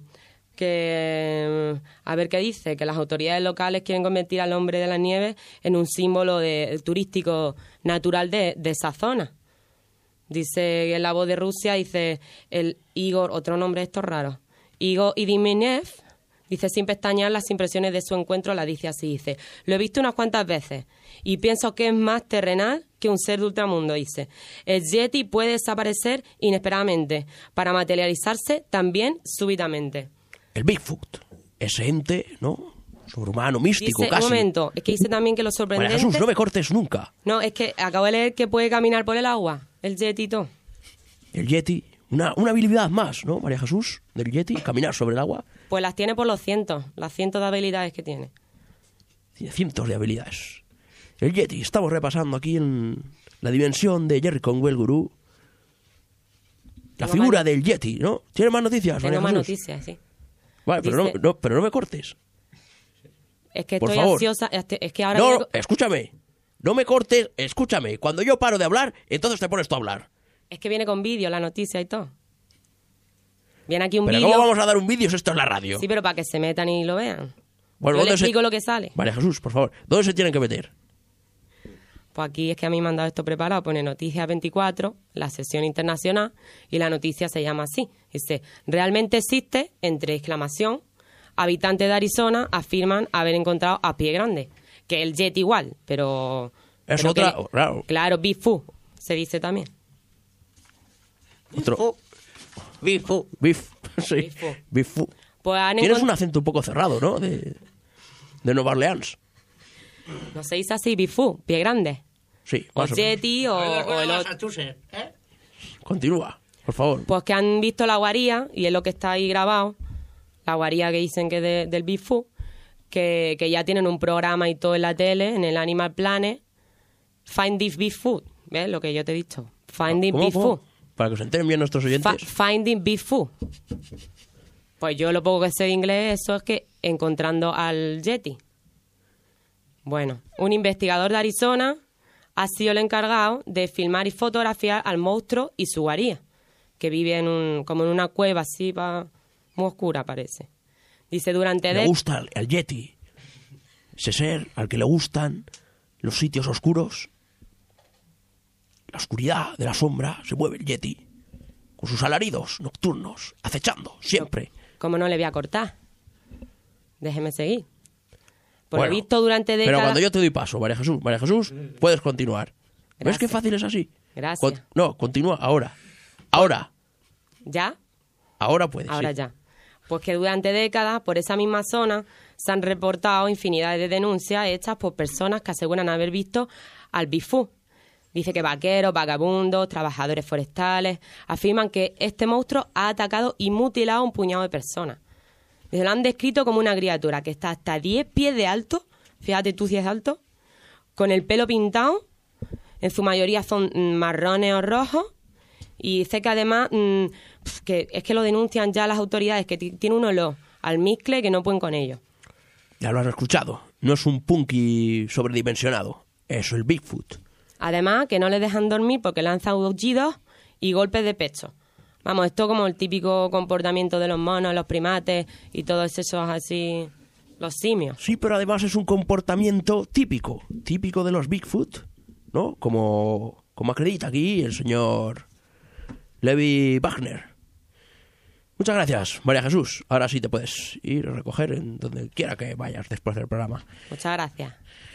que, a ver qué dice, que las autoridades locales quieren convertir al hombre de la nieve en un símbolo de, turístico natural de, de esa zona. Dice en la voz de Rusia, dice el Igor, otro nombre de estos raros, Igor Idimenev, dice sin pestañear las impresiones de su encuentro, la dice así, dice, lo he visto unas cuantas veces y pienso que es más terrenal que un ser de ultramundo, dice. El Yeti puede desaparecer inesperadamente para materializarse también súbitamente. El Bigfoot, ese ente, ¿no? Sobrehumano, místico, dice, casi. Un momento, es que dice también que lo sorprendente... María Jesús, no me cortes nunca. No, es que acabo de leer que puede caminar por el agua, el Yeti y todo. El Yeti Una, una habilidad más, ¿no, María Jesús? Del Yeti, caminar sobre el agua. Pues las tiene por los cientos, las cientos de habilidades que tiene. Tiene cientos de habilidades. El Yeti, estamos repasando aquí en la dimensión de Jerry Conway, el gurú. La Tengo figura más... del Yeti, ¿no? ¿Tienes más noticias, Tengo María más Jesús? noticias, sí. Vale, pero, Dice... no, no, pero no me cortes. Es que Por estoy favor. ansiosa. Es que ahora. No, viene... escúchame. No me cortes, escúchame. Cuando yo paro de hablar, entonces te pones tú a hablar. Es que viene con vídeo la noticia y todo. Viene aquí un ¿Pero vídeo. cómo vamos a dar un vídeo si esto es la radio? Sí, pero para que se metan y lo vean. Bueno, Yo le ¿dónde se- explico lo que sale. María Jesús, por favor, ¿dónde se tienen que meter? Pues aquí es que a mí me han dado esto preparado. Pone Noticias veinticuatro, la sesión internacional, y la noticia se llama así. Dice, realmente existe, entre exclamación, habitantes de Arizona afirman haber encontrado a Pie Grande, que el Yeti igual, pero... Es pero otra, que le- claro. Claro, Bigfoot, se dice también. Otro. Bifu. Bif. Sí. Bifo. Bifu. Pues han Tienes encont- un acento un poco cerrado, ¿no? De, de Nueva Orleans. No se dice así, Bigfoot, Pie Grande. Sí, O más o menos. Yeti o, o el otro. Continúa, por favor. Pues que han visto la guarida, y es lo que está ahí grabado, la guarida que dicen que es de- del Bigfoot, que, que ya tienen un programa y todo en la tele, en el Animal Planet, Finding Bigfoot, ¿ves lo que yo te he dicho? Finding ¿Cómo, Bigfoot. cómo? Para que se enteren bien nuestros Fa- oyentes. Finding Bigfoot. Pues yo lo poco que sé de inglés, eso es que encontrando al Yeti. Bueno, un investigador de Arizona ha sido el encargado de filmar y fotografiar al monstruo y su guarida, que vive en un, como en una cueva así, pa, muy oscura parece. Dice, durante... Le de- gusta el, el Yeti. Ese ser al que le gustan los sitios oscuros. La oscuridad de la sombra se mueve el Yeti. Con sus alaridos nocturnos, acechando, siempre. ¿Cómo no le voy a cortar? Déjeme seguir. Por Bueno, lo visto durante décadas... Pero cuando yo te doy paso, María Jesús, María Jesús, puedes continuar. ¿Ves Gracias. qué fácil es así? Gracias. Con- no, continúa ahora. Ahora. ¿Ya? Ahora puedes. Ahora sí. ya. Pues que durante décadas, por esa misma zona, se han reportado infinidad de denuncias hechas por personas que aseguran haber visto al Bigfoot. Dice que vaqueros, vagabundos, trabajadores forestales afirman que este monstruo ha atacado y mutilado a un puñado de personas. Dice, lo han descrito como una criatura que está hasta diez pies de alto, fíjate tú si es alto, con el pelo pintado, en su mayoría son mm, marrones o rojos, y dice que además, mm, pf, que es que lo denuncian ya las autoridades, que ti- tiene un olor almizcle que no pueden con ello. Ya lo has escuchado. No es un punky sobredimensionado. Es el Bigfoot. Además, que no le dejan dormir porque lanza aullidos y golpes de pecho. Vamos, esto como el típico comportamiento de los monos, los primates y todos esos así, los simios. Sí, pero además es un comportamiento típico. Típico de los Bigfoot, ¿no? Como, como acredita aquí el señor Levi Wagner. Muchas gracias, María Jesús. Ahora sí te puedes ir a recoger en donde quiera que vayas después del programa. Muchas gracias.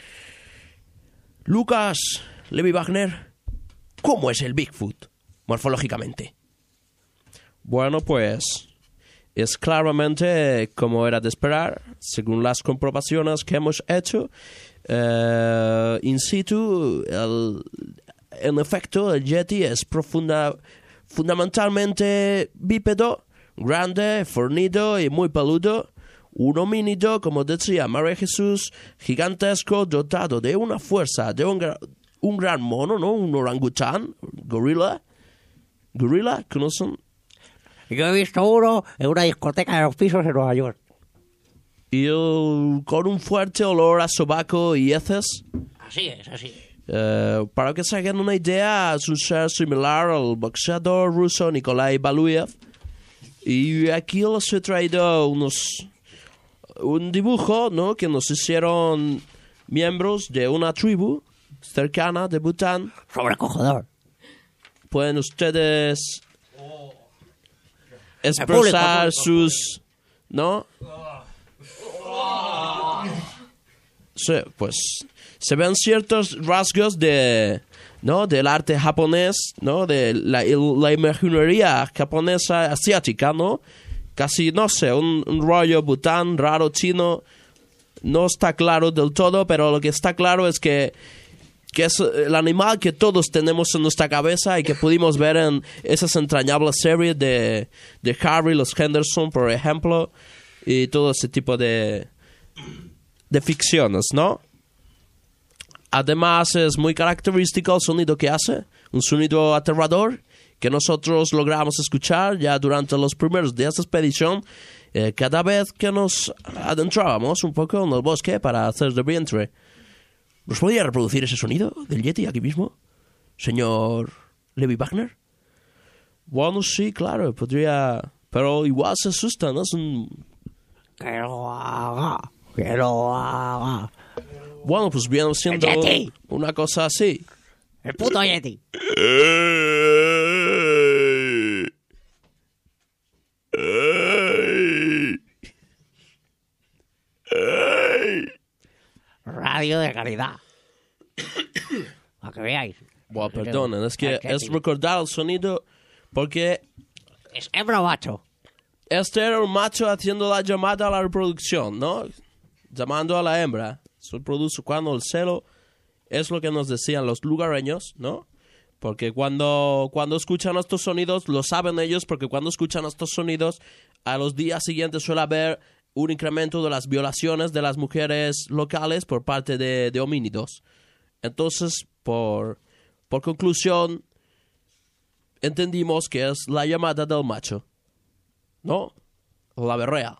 Lucas Levi Wagner, ¿cómo es el Bigfoot morfológicamente? Bueno, pues es claramente como era de esperar, según las comprobaciones que hemos hecho eh, in situ. El, en efecto, el Yeti es profunda, fundamentalmente bípedo, grande, fornido y muy peludo. Un homínido, como decía María Jesús, gigantesco, dotado de una fuerza, de un, gra- un gran mono, ¿no? Un orangután, gorila. ¿Gorila? ¿Conocen? Yo he visto uno en una discoteca de los pisos en Nueva York. Y el- con un fuerte olor a sobaco y heces. Así es, así. Eh, para que se hagan una idea, es un ser similar al boxeador ruso Nikolai Valuyev. Y aquí les he traído unos... un dibujo, ¿no? Que nos hicieron miembros de una tribu cercana de Bután. Sobrecogedor. Pueden ustedes público, expresar público. sus... ¿no? Sí, pues se ven ciertos rasgos de... ¿no? Del arte japonés, ¿no? De la, la imaginería japonesa asiática, ¿no? Casi, no sé, un, un rollo Bután raro chino. No está claro del todo, pero lo que está claro es que que es el animal que todos tenemos en nuestra cabeza y que pudimos ver en esas entrañables series de, de Harry, los Henderson, por ejemplo, y todo ese tipo de, de ficciones, ¿no? Además, es muy característico el sonido que hace, un sonido aterrador que nosotros logramos escuchar ya durante los primeros días de expedición, eh, cada vez que nos adentrábamos un poco en el bosque para hacer de vientre. ¿Nos podría reproducir ese sonido del Yeti aquí mismo, señor Levi Wagner? Bueno, sí, claro, podría, pero igual se asusta, ¿no? Es un... Que lo haga, que lo haga. Bueno, pues viene siendo una cosa así. El puto Yeti. Radio de calidad. Para que veáis. Bueno, perdonen, es que es recordar el sonido porque... Es hembra o macho. Este era un macho haciendo la llamada a la reproducción, ¿no? Llamando a la hembra. Se produce cuando el celo es lo que nos decían los lugareños, ¿no? Porque cuando, cuando escuchan estos sonidos, lo saben ellos, porque cuando escuchan estos sonidos, a los días siguientes suele haber un incremento de las violaciones de las mujeres locales por parte de, de homínidos. Entonces, por, por conclusión, entendimos que es la llamada del macho, ¿no? O la berrea.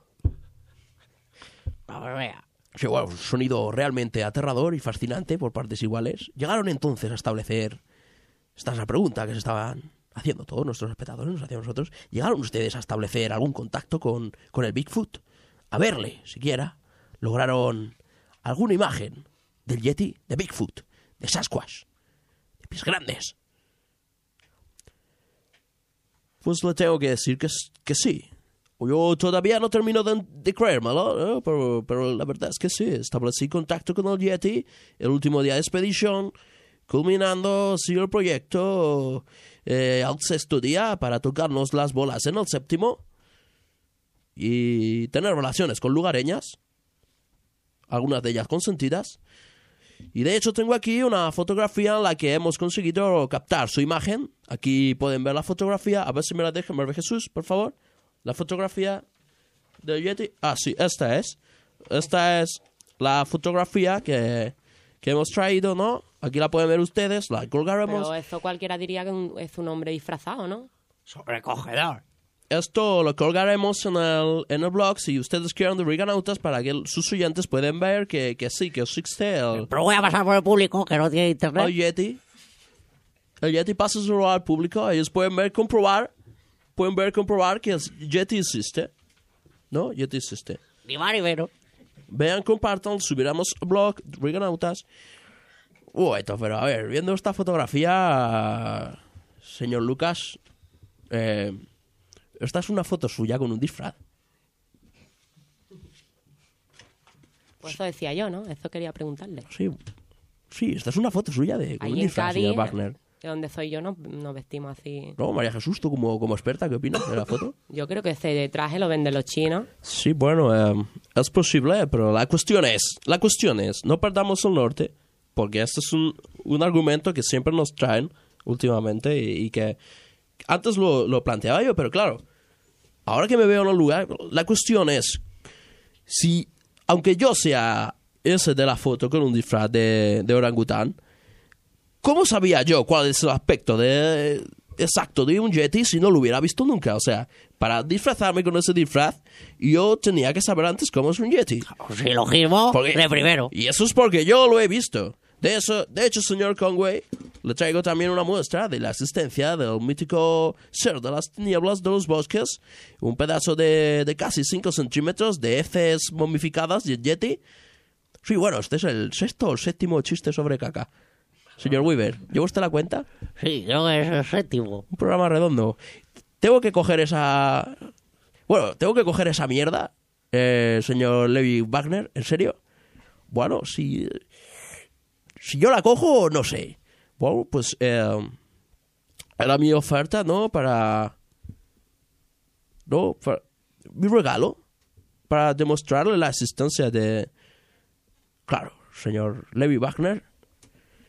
La berrea. Sí, bueno, un sonido realmente aterrador y fascinante por partes iguales. Llegaron entonces a establecer... Esta es la pregunta que se estaban haciendo todos nuestros espectadores, nos hacíamos nosotros. ¿Llegaron ustedes a establecer algún contacto con, con el Bigfoot? A verle, siquiera. ¿Lograron alguna imagen del Yeti, de Bigfoot, de Sasquatch, de pies grandes? Pues le tengo que decir que, que sí. Yo todavía no termino de, de creérmelo, ¿no? pero, pero la verdad es que sí. Establecí contacto con el Yeti el último día de expedición, culminando así el proyecto eh, al sexto día para tocarnos las bolas en el séptimo y tener relaciones con lugareñas, algunas de ellas consentidas. Y de hecho tengo aquí una fotografía en la que hemos conseguido captar su imagen. Aquí pueden ver la fotografía. A ver si me la dejan ver, Jesús, por favor. La fotografía del Yeti. Ah, sí, esta es. Esta es la fotografía que, que hemos traído, ¿no? Aquí la pueden ver ustedes, la colgaremos. Pero eso cualquiera diría que un, es un hombre disfrazado, ¿no? Sobrecogedor. Esto lo colgaremos en el, en el blog si ustedes quieren de Riganautas para que sus oyentes puedan ver que, que sí, que existe el... Pero voy a pasar por el público que no tiene internet. El Yeti. El Yeti pasa al público, ellos pueden ver, comprobar, pueden ver, comprobar que el Yeti existe. ¿No? Yeti existe. Ni más ni menos. Vean, compartan, subiremos el blog Riganautas. Uy, pero a ver, viendo esta fotografía, señor Lucas, eh, esta es una foto suya con un disfraz. Pues eso decía yo, ¿no? Eso quería preguntarle. Sí, sí, esta es una foto suya de con Ahí un en disfraz, Cádiz, señor Wagner. de donde soy yo, no nos vestimos así. No, María Jesús, tú como, como experta, ¿qué opinas de la foto? Yo creo que ese traje lo venden los chinos. Sí, bueno, eh, es posible, pero la cuestión es, la cuestión es, no perdamos el norte, porque este es un, un argumento que siempre nos traen últimamente y, y que antes lo, lo planteaba yo, pero claro, ahora que me veo en el lugar, la cuestión es, si, aunque yo sea ese de la foto con un disfraz de, de orangután, ¿cómo sabía yo cuál es el aspecto de, exacto de un Yeti si no lo hubiera visto nunca? O sea, para disfrazarme con ese disfraz, yo tenía que saber antes cómo es un Yeti. Silogismo de primero. Y eso es porque yo lo he visto. De, eso, de hecho, señor Conway, le traigo también una muestra de la existencia del mítico ser de las tinieblas de los bosques, un pedazo de, de casi cinco centímetros de heces momificadas de Yeti. Sí, bueno, este es el sexto o séptimo chiste sobre caca. Señor Weaver, ¿lleva usted la cuenta? Sí, creo que es el séptimo. Un programa redondo. Tengo que coger esa... Bueno, tengo que coger esa mierda, eh, señor Levi Wagner, ¿en serio? Bueno, si... Si yo la cojo, no sé. Bueno, pues... Eh, era mi oferta, ¿no? Para... No, para... Mi regalo. Para demostrarle la existencia de... Claro, señor Levi Wagner...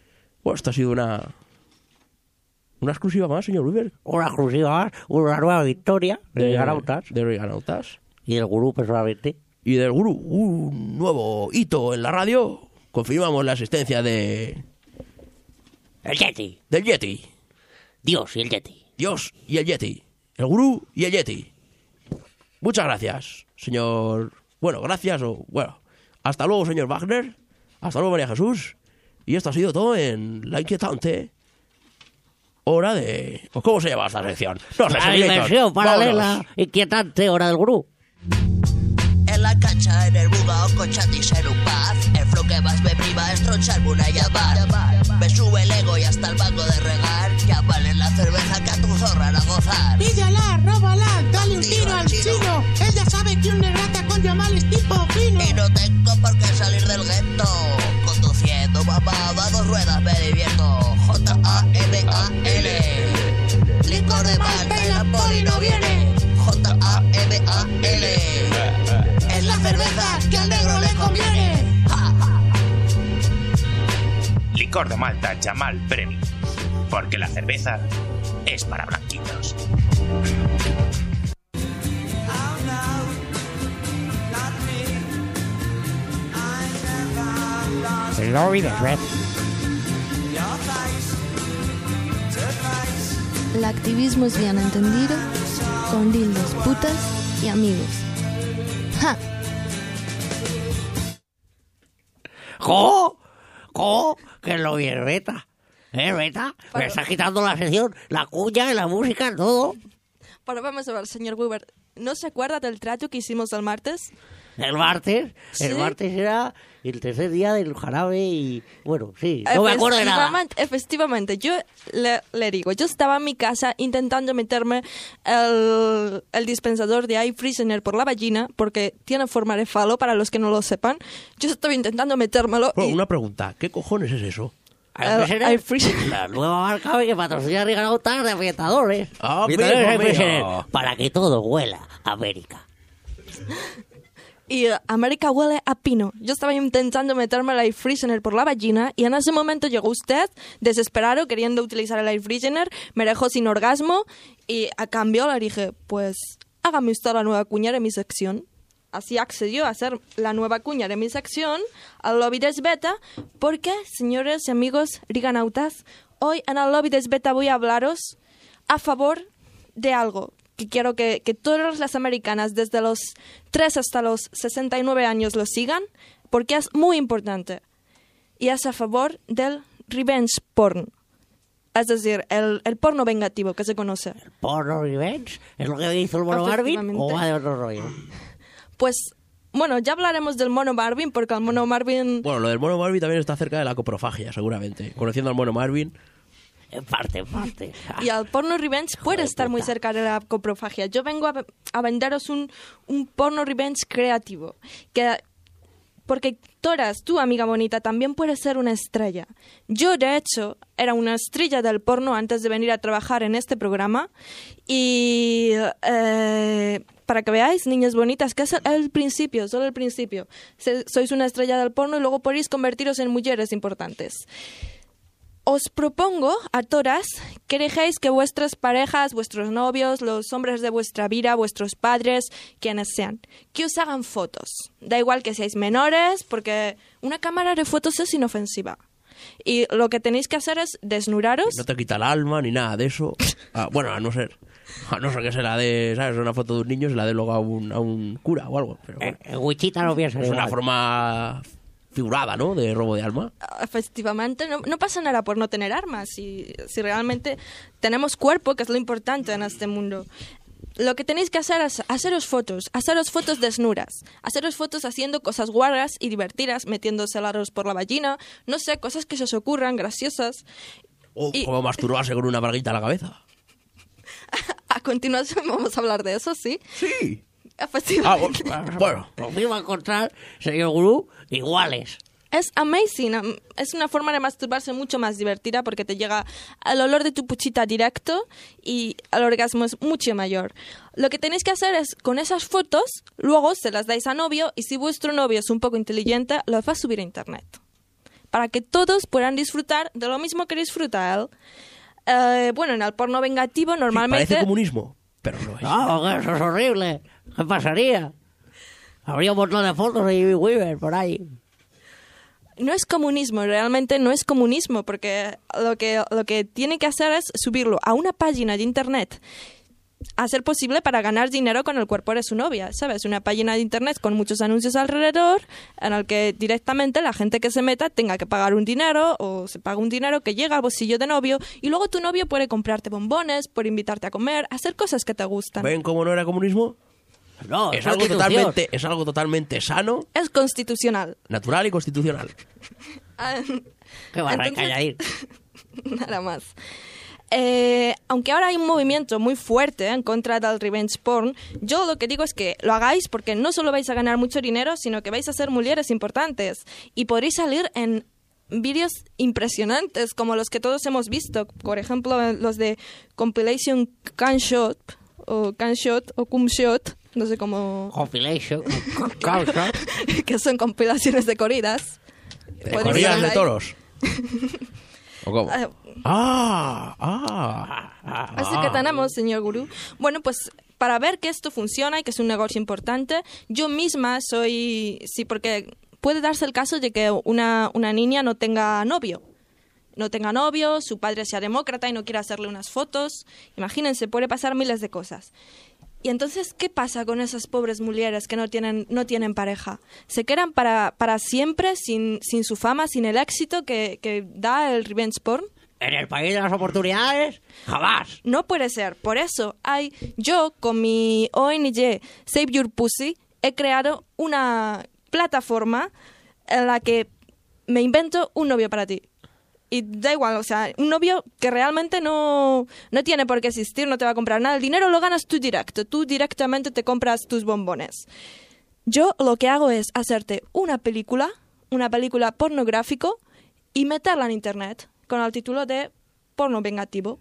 Bueno, esta ha sido una... Una exclusiva más, señor Weaver. Una exclusiva más, una nueva victoria de, de Riganautas. De Riganautas. Y del gurú, personalmente. Y del gurú, un nuevo hito en la radio. Confirmamos la existencia de... El Yeti. Del Yeti. Dios y el Yeti. Dios y el Yeti. El gurú y el Yeti. Muchas gracias, señor... Bueno, gracias o... Bueno, hasta luego, señor Wagner. Hasta luego, María Jesús. Y esto ha sido todo en La Inquietante Hora de... ¿Cómo se llama esta sección? No sé, la dimensión paralela, vámonos. Inquietante Hora del Gurú. En la cancha, en el bugao, con chatis en un paz. El flow que más me priva es troncharme una llamar. Me sube el ego y hasta el banco de regar. Ya vale la cerveza que a tu zorra a gozar. Píllala, róbala, dale un tiro al chino. Él ya sabe que un negrata con Yamal es tipo fino. Y no tengo por qué salir del gueto. Conduciendo mamado a dos ruedas me divierto. J A M A L. Licor de Malta y la poli no viene. J A M A L. Es la cerveza que al negro le conviene. Licor de Malta Yamal Premium. Porque la cerveza es para blanquitos. El lobby de Shrek. El activismo es bien entendido, con dildos, putas y amigos. ¡Ja! ¡Jo! ¡Jo! Que lo vi el beta. ¿Eh, beta? Me está quitando la sección, la cuña, la música, todo. Pero vamos a ver, señor Weaver, ¿no se acuerda del trato que hicimos el martes? El martes, ¿Sí? el martes era el tercer día del jarabe y... Bueno, sí, no me acuerdo de nada. Efectivamente, yo le, le digo, yo estaba en mi casa intentando meterme el, el dispensador de air freshener por la vagina, porque tiene forma de falo, para los que no lo sepan. Yo estaba intentando metérmelo Bueno, y... una pregunta, ¿qué cojones es eso? El air freshener, la nueva marca que patrocina Riganautas de ambientadores. Ah, Ambientadores amigo air freshener, mío. para que todo huela a América. Y uh, América huele a pino. Yo estaba intentando meterme el air freshener por la vagina y en ese momento llegó usted, desesperado, queriendo utilizar el air freshener, me dejó sin orgasmo y a cambio le dije, pues hágame usted la nueva cuña de mi sección. Así accedió a hacer la nueva cuña de mi sección al Lobby des Beta, porque, señores y amigos riganautas, hoy en el Lobby des Beta voy a hablaros a favor de algo que quiero que, que todas las americanas desde los tres hasta los sesenta y nueve años lo sigan, porque es muy importante. Y es a favor del revenge porn. Es decir, el, el porno vengativo que se conoce. ¿El porno revenge? ¿Es lo que hizo el mono Marvin o va de otro rollo? Pues, bueno, ya hablaremos del mono Marvin, porque el mono Marvin... Bueno, lo del mono Marvin también está cerca de la coprofagia, seguramente. Conociendo al mono Marvin... En parte, en parte. Y el porno revenge puede estar muy cerca de la coprofagia. Yo vengo a, a venderos un, un porno revenge creativo. Que, porque todas, tú, amiga bonita, también puedes ser una estrella. Yo, de hecho, era una estrella del porno antes de venir a trabajar en este programa. Y eh, para que veáis, niñas bonitas, que es el, el principio, solo el principio. Se, sois una estrella del porno y luego podéis convertiros en mujeres importantes. Os propongo a todas que dejéis que vuestras parejas, vuestros novios, los hombres de vuestra vida, vuestros padres, quienes sean, que os hagan fotos. Da igual que seáis menores, porque una cámara de fotos es inofensiva. Y lo que tenéis que hacer es desnudaros. No te quita el alma ni nada de eso. Ah, bueno, a no ser... A no ser que se la dé, ¿sabes? Una foto de un niño, se la dé luego a un, a un cura o algo. Pero bueno. eh, Wichita no piensa Es igual. una forma... figurada, ¿no? De robo de alma. Efectivamente, no, no pasa nada por no tener armas. Si, si realmente tenemos cuerpo, que es lo importante en este mundo. Lo que tenéis que hacer es haceros fotos, haceros fotos desnudas, haceros fotos haciendo cosas guarras y divertidas, metiéndose helados por la vagina, no sé, cosas que se os ocurran, graciosas. O y... como masturbarse con una braguita a la cabeza. A continuación vamos a hablar de eso, ¿sí? Sí. Efectivamente. Ah, bueno. Nos iba a encontrar, señor Gurú, iguales. Es amazing. Es una forma de masturbarse mucho más divertida porque te llega el olor de tu puchita directo y el orgasmo es mucho mayor. Lo que tenéis que hacer es, con esas fotos, luego se las dais a novio y si vuestro novio es un poco inteligente, las va a subir a internet. para que todos puedan disfrutar de lo mismo que disfruta él. Eh, bueno, en el porno vengativo normalmente... Sí, parece comunismo, pero no es. No, eso es horrible. ¿Qué pasaría? Habría un montón de fotos de Jimmy Weaver por ahí. No es comunismo, realmente no es comunismo, porque lo que, lo que tiene que hacer es subirlo a una página de internet, a ser posible para ganar dinero con el cuerpo de su novia, ¿sabes? Una página de internet con muchos anuncios alrededor, en el que directamente la gente que se meta tenga que pagar un dinero, o se paga un dinero que llega al bolsillo de novio, y luego tu novio puede comprarte bombones, puede invitarte a comer, hacer cosas que te gustan. ¿Ven cómo no era comunismo? No, es algo totalmente, es algo totalmente sano. Es constitucional. Natural y constitucional. Qué barra que haya ahí. Nada más. Eh, aunque ahora hay un movimiento muy fuerte en contra del revenge porn, yo lo que digo es que lo hagáis porque no solo vais a ganar mucho dinero, sino que vais a ser mujeres importantes y podréis salir en vídeos impresionantes como los que todos hemos visto, por ejemplo los de Compilation Canshot o Canshot o Cumshot, no sé cómo... Compilation que son compilaciones de corridas. ¿De corridas de toros? ¿O cómo? Uh, Ah, ah, ah, Así que tenemos, señor gurú. Bueno, pues para ver que esto funciona y que es un negocio importante, yo misma soy... Sí, porque puede darse el caso de que una, una niña no tenga novio. No tenga novio, su padre sea demócrata y no quiera hacerle unas fotos. Imagínense, puede pasar miles de cosas. Y entonces, ¿qué pasa con esas pobres mujeres que no tienen, no tienen pareja? ¿Se quedan para, para siempre sin, sin su fama, sin el éxito que, que da el revenge porn? ¿En el país de las oportunidades? ¡Jamás! No puede ser. Por eso hay, yo con mi O N G Save Your Pussy he creado una plataforma en la que me invento un novio para ti. Y da igual, o sea, un novio que realmente no, no tiene por qué existir, no te va a comprar nada. El dinero lo ganas tú directo. Tú directamente te compras tus bombones. Yo lo que hago es hacerte una película, una película pornográfico y meterla en internet con el título de porno vengativo.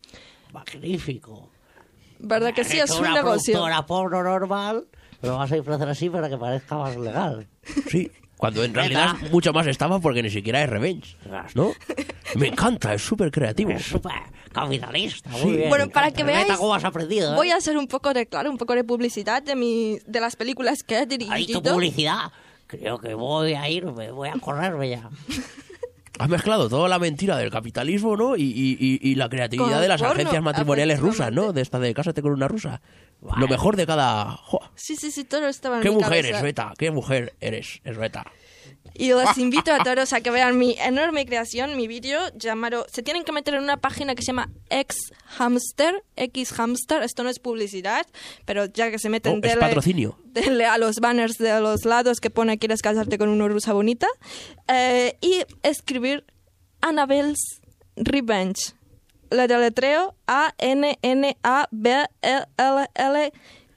Magnífico. ¿Verdad que sí? Es un una negocio. Productora porno normal, pero vas a influenciar así para que parezca más legal. Sí, cuando en realidad mucho más estaba porque ni siquiera es revenge, ¿no? Me encanta, es súper creativo. Es súper capitalista, muy Sí. bien. Bueno, para que Neta, veáis, ¿cómo has aprendido, eh? voy a hacer un poco de, claro, un poco de publicidad de mi, de las películas que he dirigido. Ahí tu publicidad. Creo que voy a irme, voy a correrme ya. Has mezclado toda la mentira del capitalismo, ¿no? Y, y, y, y la creatividad Con de las porno, agencias matrimoniales rusas, ¿no? De esta de Cásate con una rusa. Lo mejor de cada... ¡Jo! Sí, sí, sí, todo estaba en ¡Qué mi mujer cabeza. eres, Beta! ¡Qué mujer eres, es Beta! Y los invito a todos a que vean mi enorme creación, mi vídeo llamado... Se tienen que meter en una página que se llama X Hamster, X Hamster. Esto no es publicidad, pero ya que se meten... Oh, es denle- patrocinio. denle a los banners de los lados que pone ¿quieres casarte con una rusa bonita? Eh, y escribir Annabelle's Revenge. Le deletreo A N N A B L L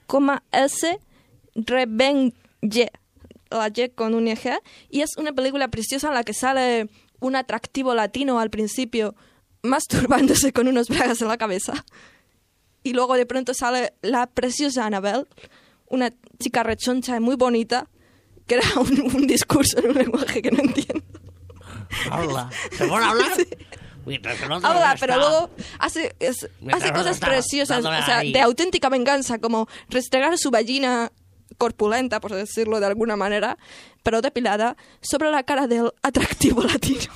S Revenge. La Y con un G. Y es una película preciosa en la que sale un atractivo latino al principio masturbándose con unos bragas en la cabeza. Y luego de pronto sale la preciosa Annabelle, una chica rechoncha y muy bonita, que era un, un discurso en un lenguaje que no entiendo. Habla. ¿Se pone a hablar? Mientras el otro Habla, está- pero luego hace, es- Mientras hace el otro cosas está preciosas, dándole o sea, ahí. de auténtica venganza, como restregar su vagina corpulenta, por decirlo de alguna manera, pero depilada, sobre la cara del atractivo latino.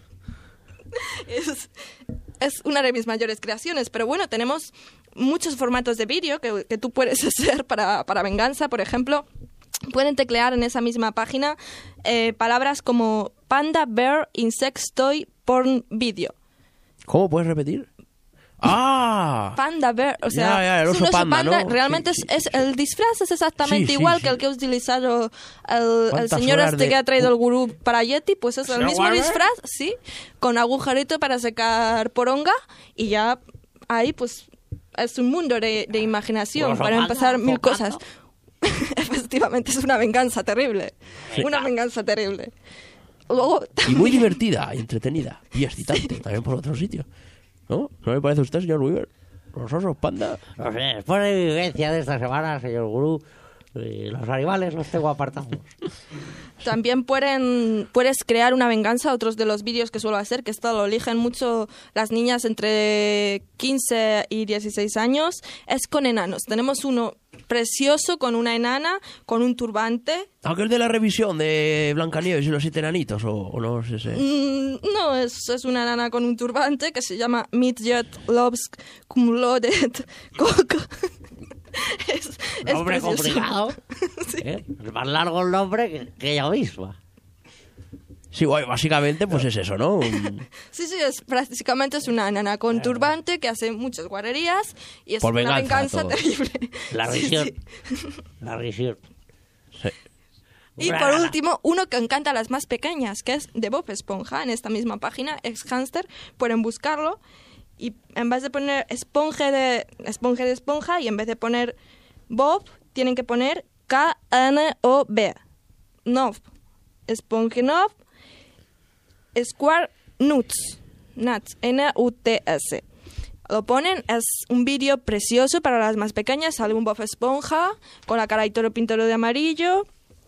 es, es una de mis mayores creaciones, pero bueno, tenemos muchos formatos de vídeo que, que tú puedes hacer para, para venganza, por ejemplo. Pueden teclear en esa misma página eh, palabras como Panda Bear Insect Toy Porn Video. ¿Cómo puedes repetir? ¡Ah! Panda Bear, o sea, Ya, ya, el es oso un oso panda, panda, ¿no? realmente Sí, Es, es el disfraz es exactamente Sí, sí, igual sí. que el que ha utilizado el, el ¿Cuántas señor horas este de- que ha traído el gurú para Yeti, pues es el ¿Señor mismo Warner? disfraz, sí, con agujerito para secar poronga y ya ahí pues es un mundo de, de imaginación Oso para panda, empezar mil focando. cosas. Efectivamente, es una venganza terrible, Sí. una venganza terrible. Luego Y muy divertida, y entretenida, y excitante, también por otro sitio. ¿No? ¿No le parece a usted, señor Weaver? Los osos panda. No sé, después de mi vivencia de esta semana, señor Gurú, Y los animales los tengo apartados. También pueden, puedes crear una venganza. Otros de los vídeos que suelo hacer, que esto lo eligen mucho las niñas entre quince y dieciséis años, es con enanos. Tenemos uno precioso con una enana, con un turbante. Aunque es de la revisión de Blancanieves y los siete enanitos, o, o no sé si... Mm, no, es, es una enana con un turbante que se llama Midget Loves Cum Loaded Cock. Es, es nombre precioso. complicado. Sí. ¿Eh? Es más largo el nombre que, que ella misma. Sí, bueno, básicamente pues es eso, ¿no? Un- Sí, sí, es, prácticamente es una enana con turbante que hace muchas guarrerías y es Por una venganza, venganza todo. terrible. La Sí, risión. sí. La risión. Sí. Y por último, uno que encanta a las más pequeñas, que es de Bob Esponja, en esta misma página, Ex Hamster, pueden buscarlo. Y en vez de poner esponja de, esponja de esponja, y en vez de poner Bob, tienen que poner K N O B. Nov. Esponja Nov. Square Nuts. Nuts. N U T S. Lo ponen, es un vídeo precioso para las más pequeñas. Sale un Bob Esponja con la cara y todo pintado de amarillo.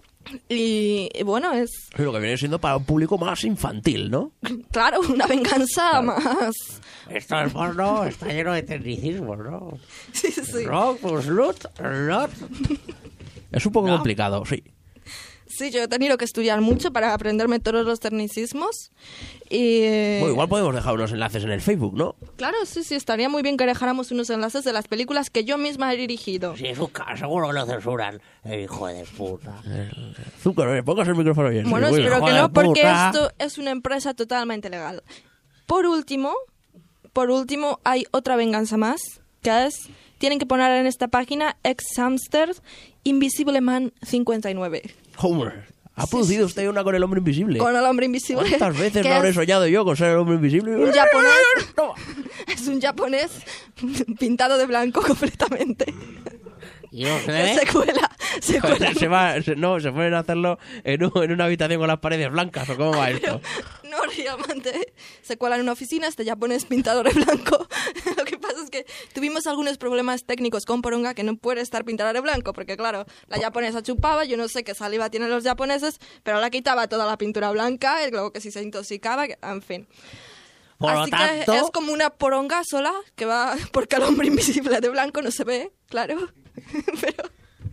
Y, y bueno, es, Sí, lo que viene siendo para un público más infantil, ¿no? claro, una venganza más. Esto es porno, está lleno de tecnicismos, ¿no? Sí, sí. Rock, pues, lut, lot. Es un poco No. complicado, sí. Sí, yo he tenido que estudiar mucho para aprenderme todos los tecnicismos. Y, eh, Bueno, igual podemos dejar unos enlaces en el Facebook, ¿no? claro, sí, sí, estaría muy bien que dejáramos unos enlaces de las películas que yo misma he dirigido. Si es un caso, seguro que lo censuran. El hijo de puta. Zucker, eh, pongas el micrófono bien. Bueno, Sí, espero hijo que de no, porque puta. esto es una empresa totalmente legal. Por último, por último, hay otra venganza más, que es, tienen que poner en esta página Ex Hamster Invisible Man cincuenta y nueve. Homer, ¿ha producido usted una con el hombre invisible? Con el hombre invisible. ¿Cuántas veces que no habré es soñado yo con ser el hombre invisible? un japonés. Es un japonés pintado de blanco completamente. ¿Y no se ve? Secuela, secuela. se va, se- no, se pueden hacerlo en, un- en una habitación con las paredes blancas, ¿o cómo va esto? No, realmente se cuela en una oficina este japonés pintado de blanco. Lo que pasa es que tuvimos algunos problemas técnicos con Poronga, que no puede estar pintada de blanco, porque claro, la japonesa chupaba, yo no sé qué saliva tienen los japoneses, pero la quitaba toda la pintura blanca, y luego que si se intoxicaba, que- en fin. Por lo Así tanto, que es como una poronga sola, que va, porque el hombre invisible de blanco no se ve, claro. Pero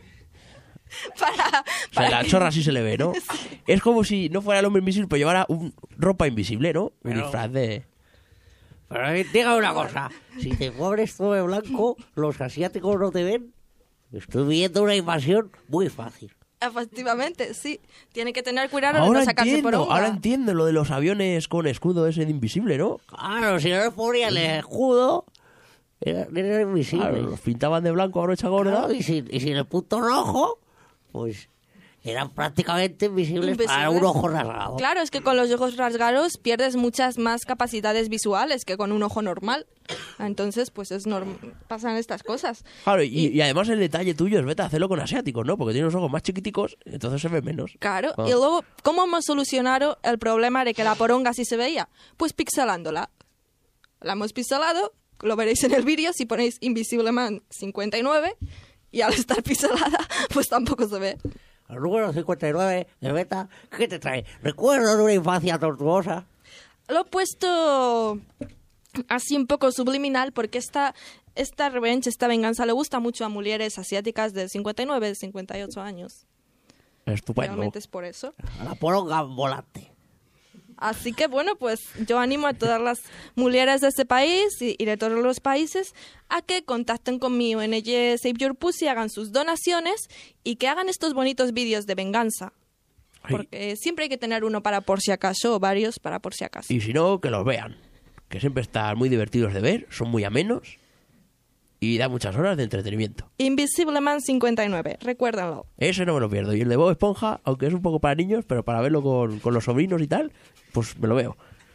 para, O sea, para la que- chorra sí se le ve, ¿no? Es como si no fuera el hombre invisible, pero llevara un, ropa invisible, ¿no? Un Pero- disfraz de... pero dígame una cosa. Si te pones todo de blanco, los asiáticos no te ven. Estoy viendo una invasión muy fácil. Efectivamente, sí. Tiene que tener cuidado de Ahora no sacarse entiendo, poronga. ahora entiendo lo de los aviones con escudo ese de invisible, ¿no? Claro, si no les ponía el escudo, era, era invisible. Claro, los pintaban de blanco a brocha gorda. Claro, y, sin, y sin el punto rojo, pues eran prácticamente invisibles, para Invisibles. un ojo rasgado. Claro, es que con los ojos rasgados pierdes muchas más capacidades visuales que con un ojo normal. Entonces, pues es norm- pasan estas cosas. Claro, y, y además el detalle tuyo es vete a hacerlo con asiáticos, ¿no? Porque tiene los ojos más chiquiticos, entonces se ve menos. Claro, Ah. y luego, ¿cómo hemos solucionado el problema de que la poronga sí se veía? Pues pixelándola. La hemos pixelado, lo veréis en el vídeo, si ponéis Invisible Man cincuenta y nueve, y al estar pixelada, pues tampoco se ve. El número cincuenta y nueve de Beta, ¿qué te trae? ¿Recuerdo de una infancia tortuosa? Lo he puesto así un poco subliminal porque esta, esta revenge, esta venganza le gusta mucho a mujeres asiáticas de cincuenta y nueve, cincuenta y ocho años. Estupendo. Realmente es por eso. A la poronga volante. Así que bueno, pues yo animo a todas las mujeres de este país y, y de todos los países a que contacten con mi O N G Save Your Pussy, hagan sus donaciones y que hagan estos bonitos vídeos de venganza. Porque siempre hay que tener uno para por si acaso o varios para por si acaso. Y si no, que los vean. Que siempre están muy divertidos de ver, son muy amenos y da muchas horas de entretenimiento. Invisible Man cincuenta y nueve, recuérdenlo. Ese no me lo pierdo. Y el de Bob Esponja, aunque es un poco para niños, pero para verlo con, con los sobrinos y tal, pues me lo veo.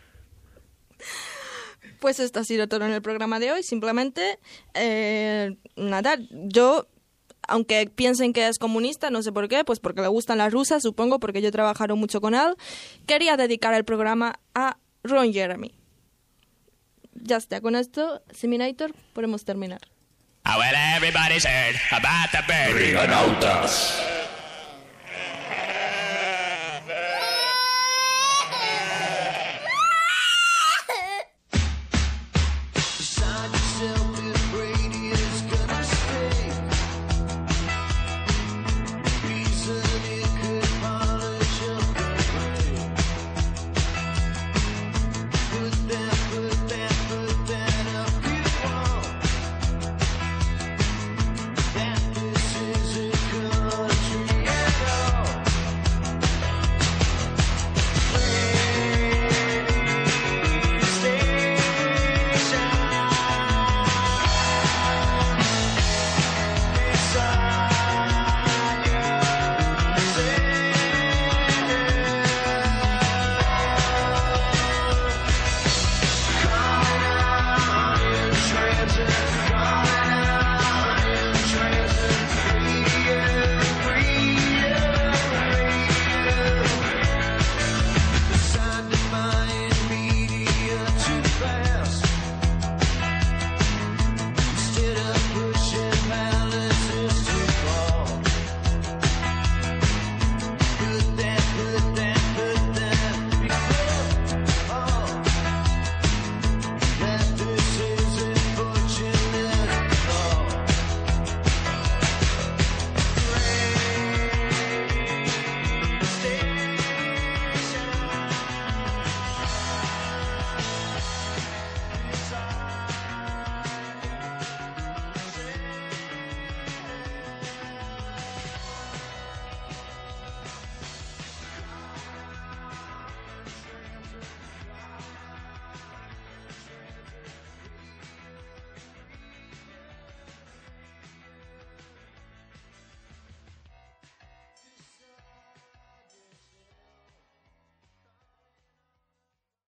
Pues esto ha sido todo en el programa de hoy. Simplemente, eh, nada, yo, aunque piensen que es comunista, no sé por qué, pues porque le gustan las rusas, supongo, porque yo he trabajado mucho con él, quería dedicar el programa a Ron Jeremy. Ya está, con esto, Seminator, podemos terminar. Ah, well, everybody's heard about the bird. Briganautas.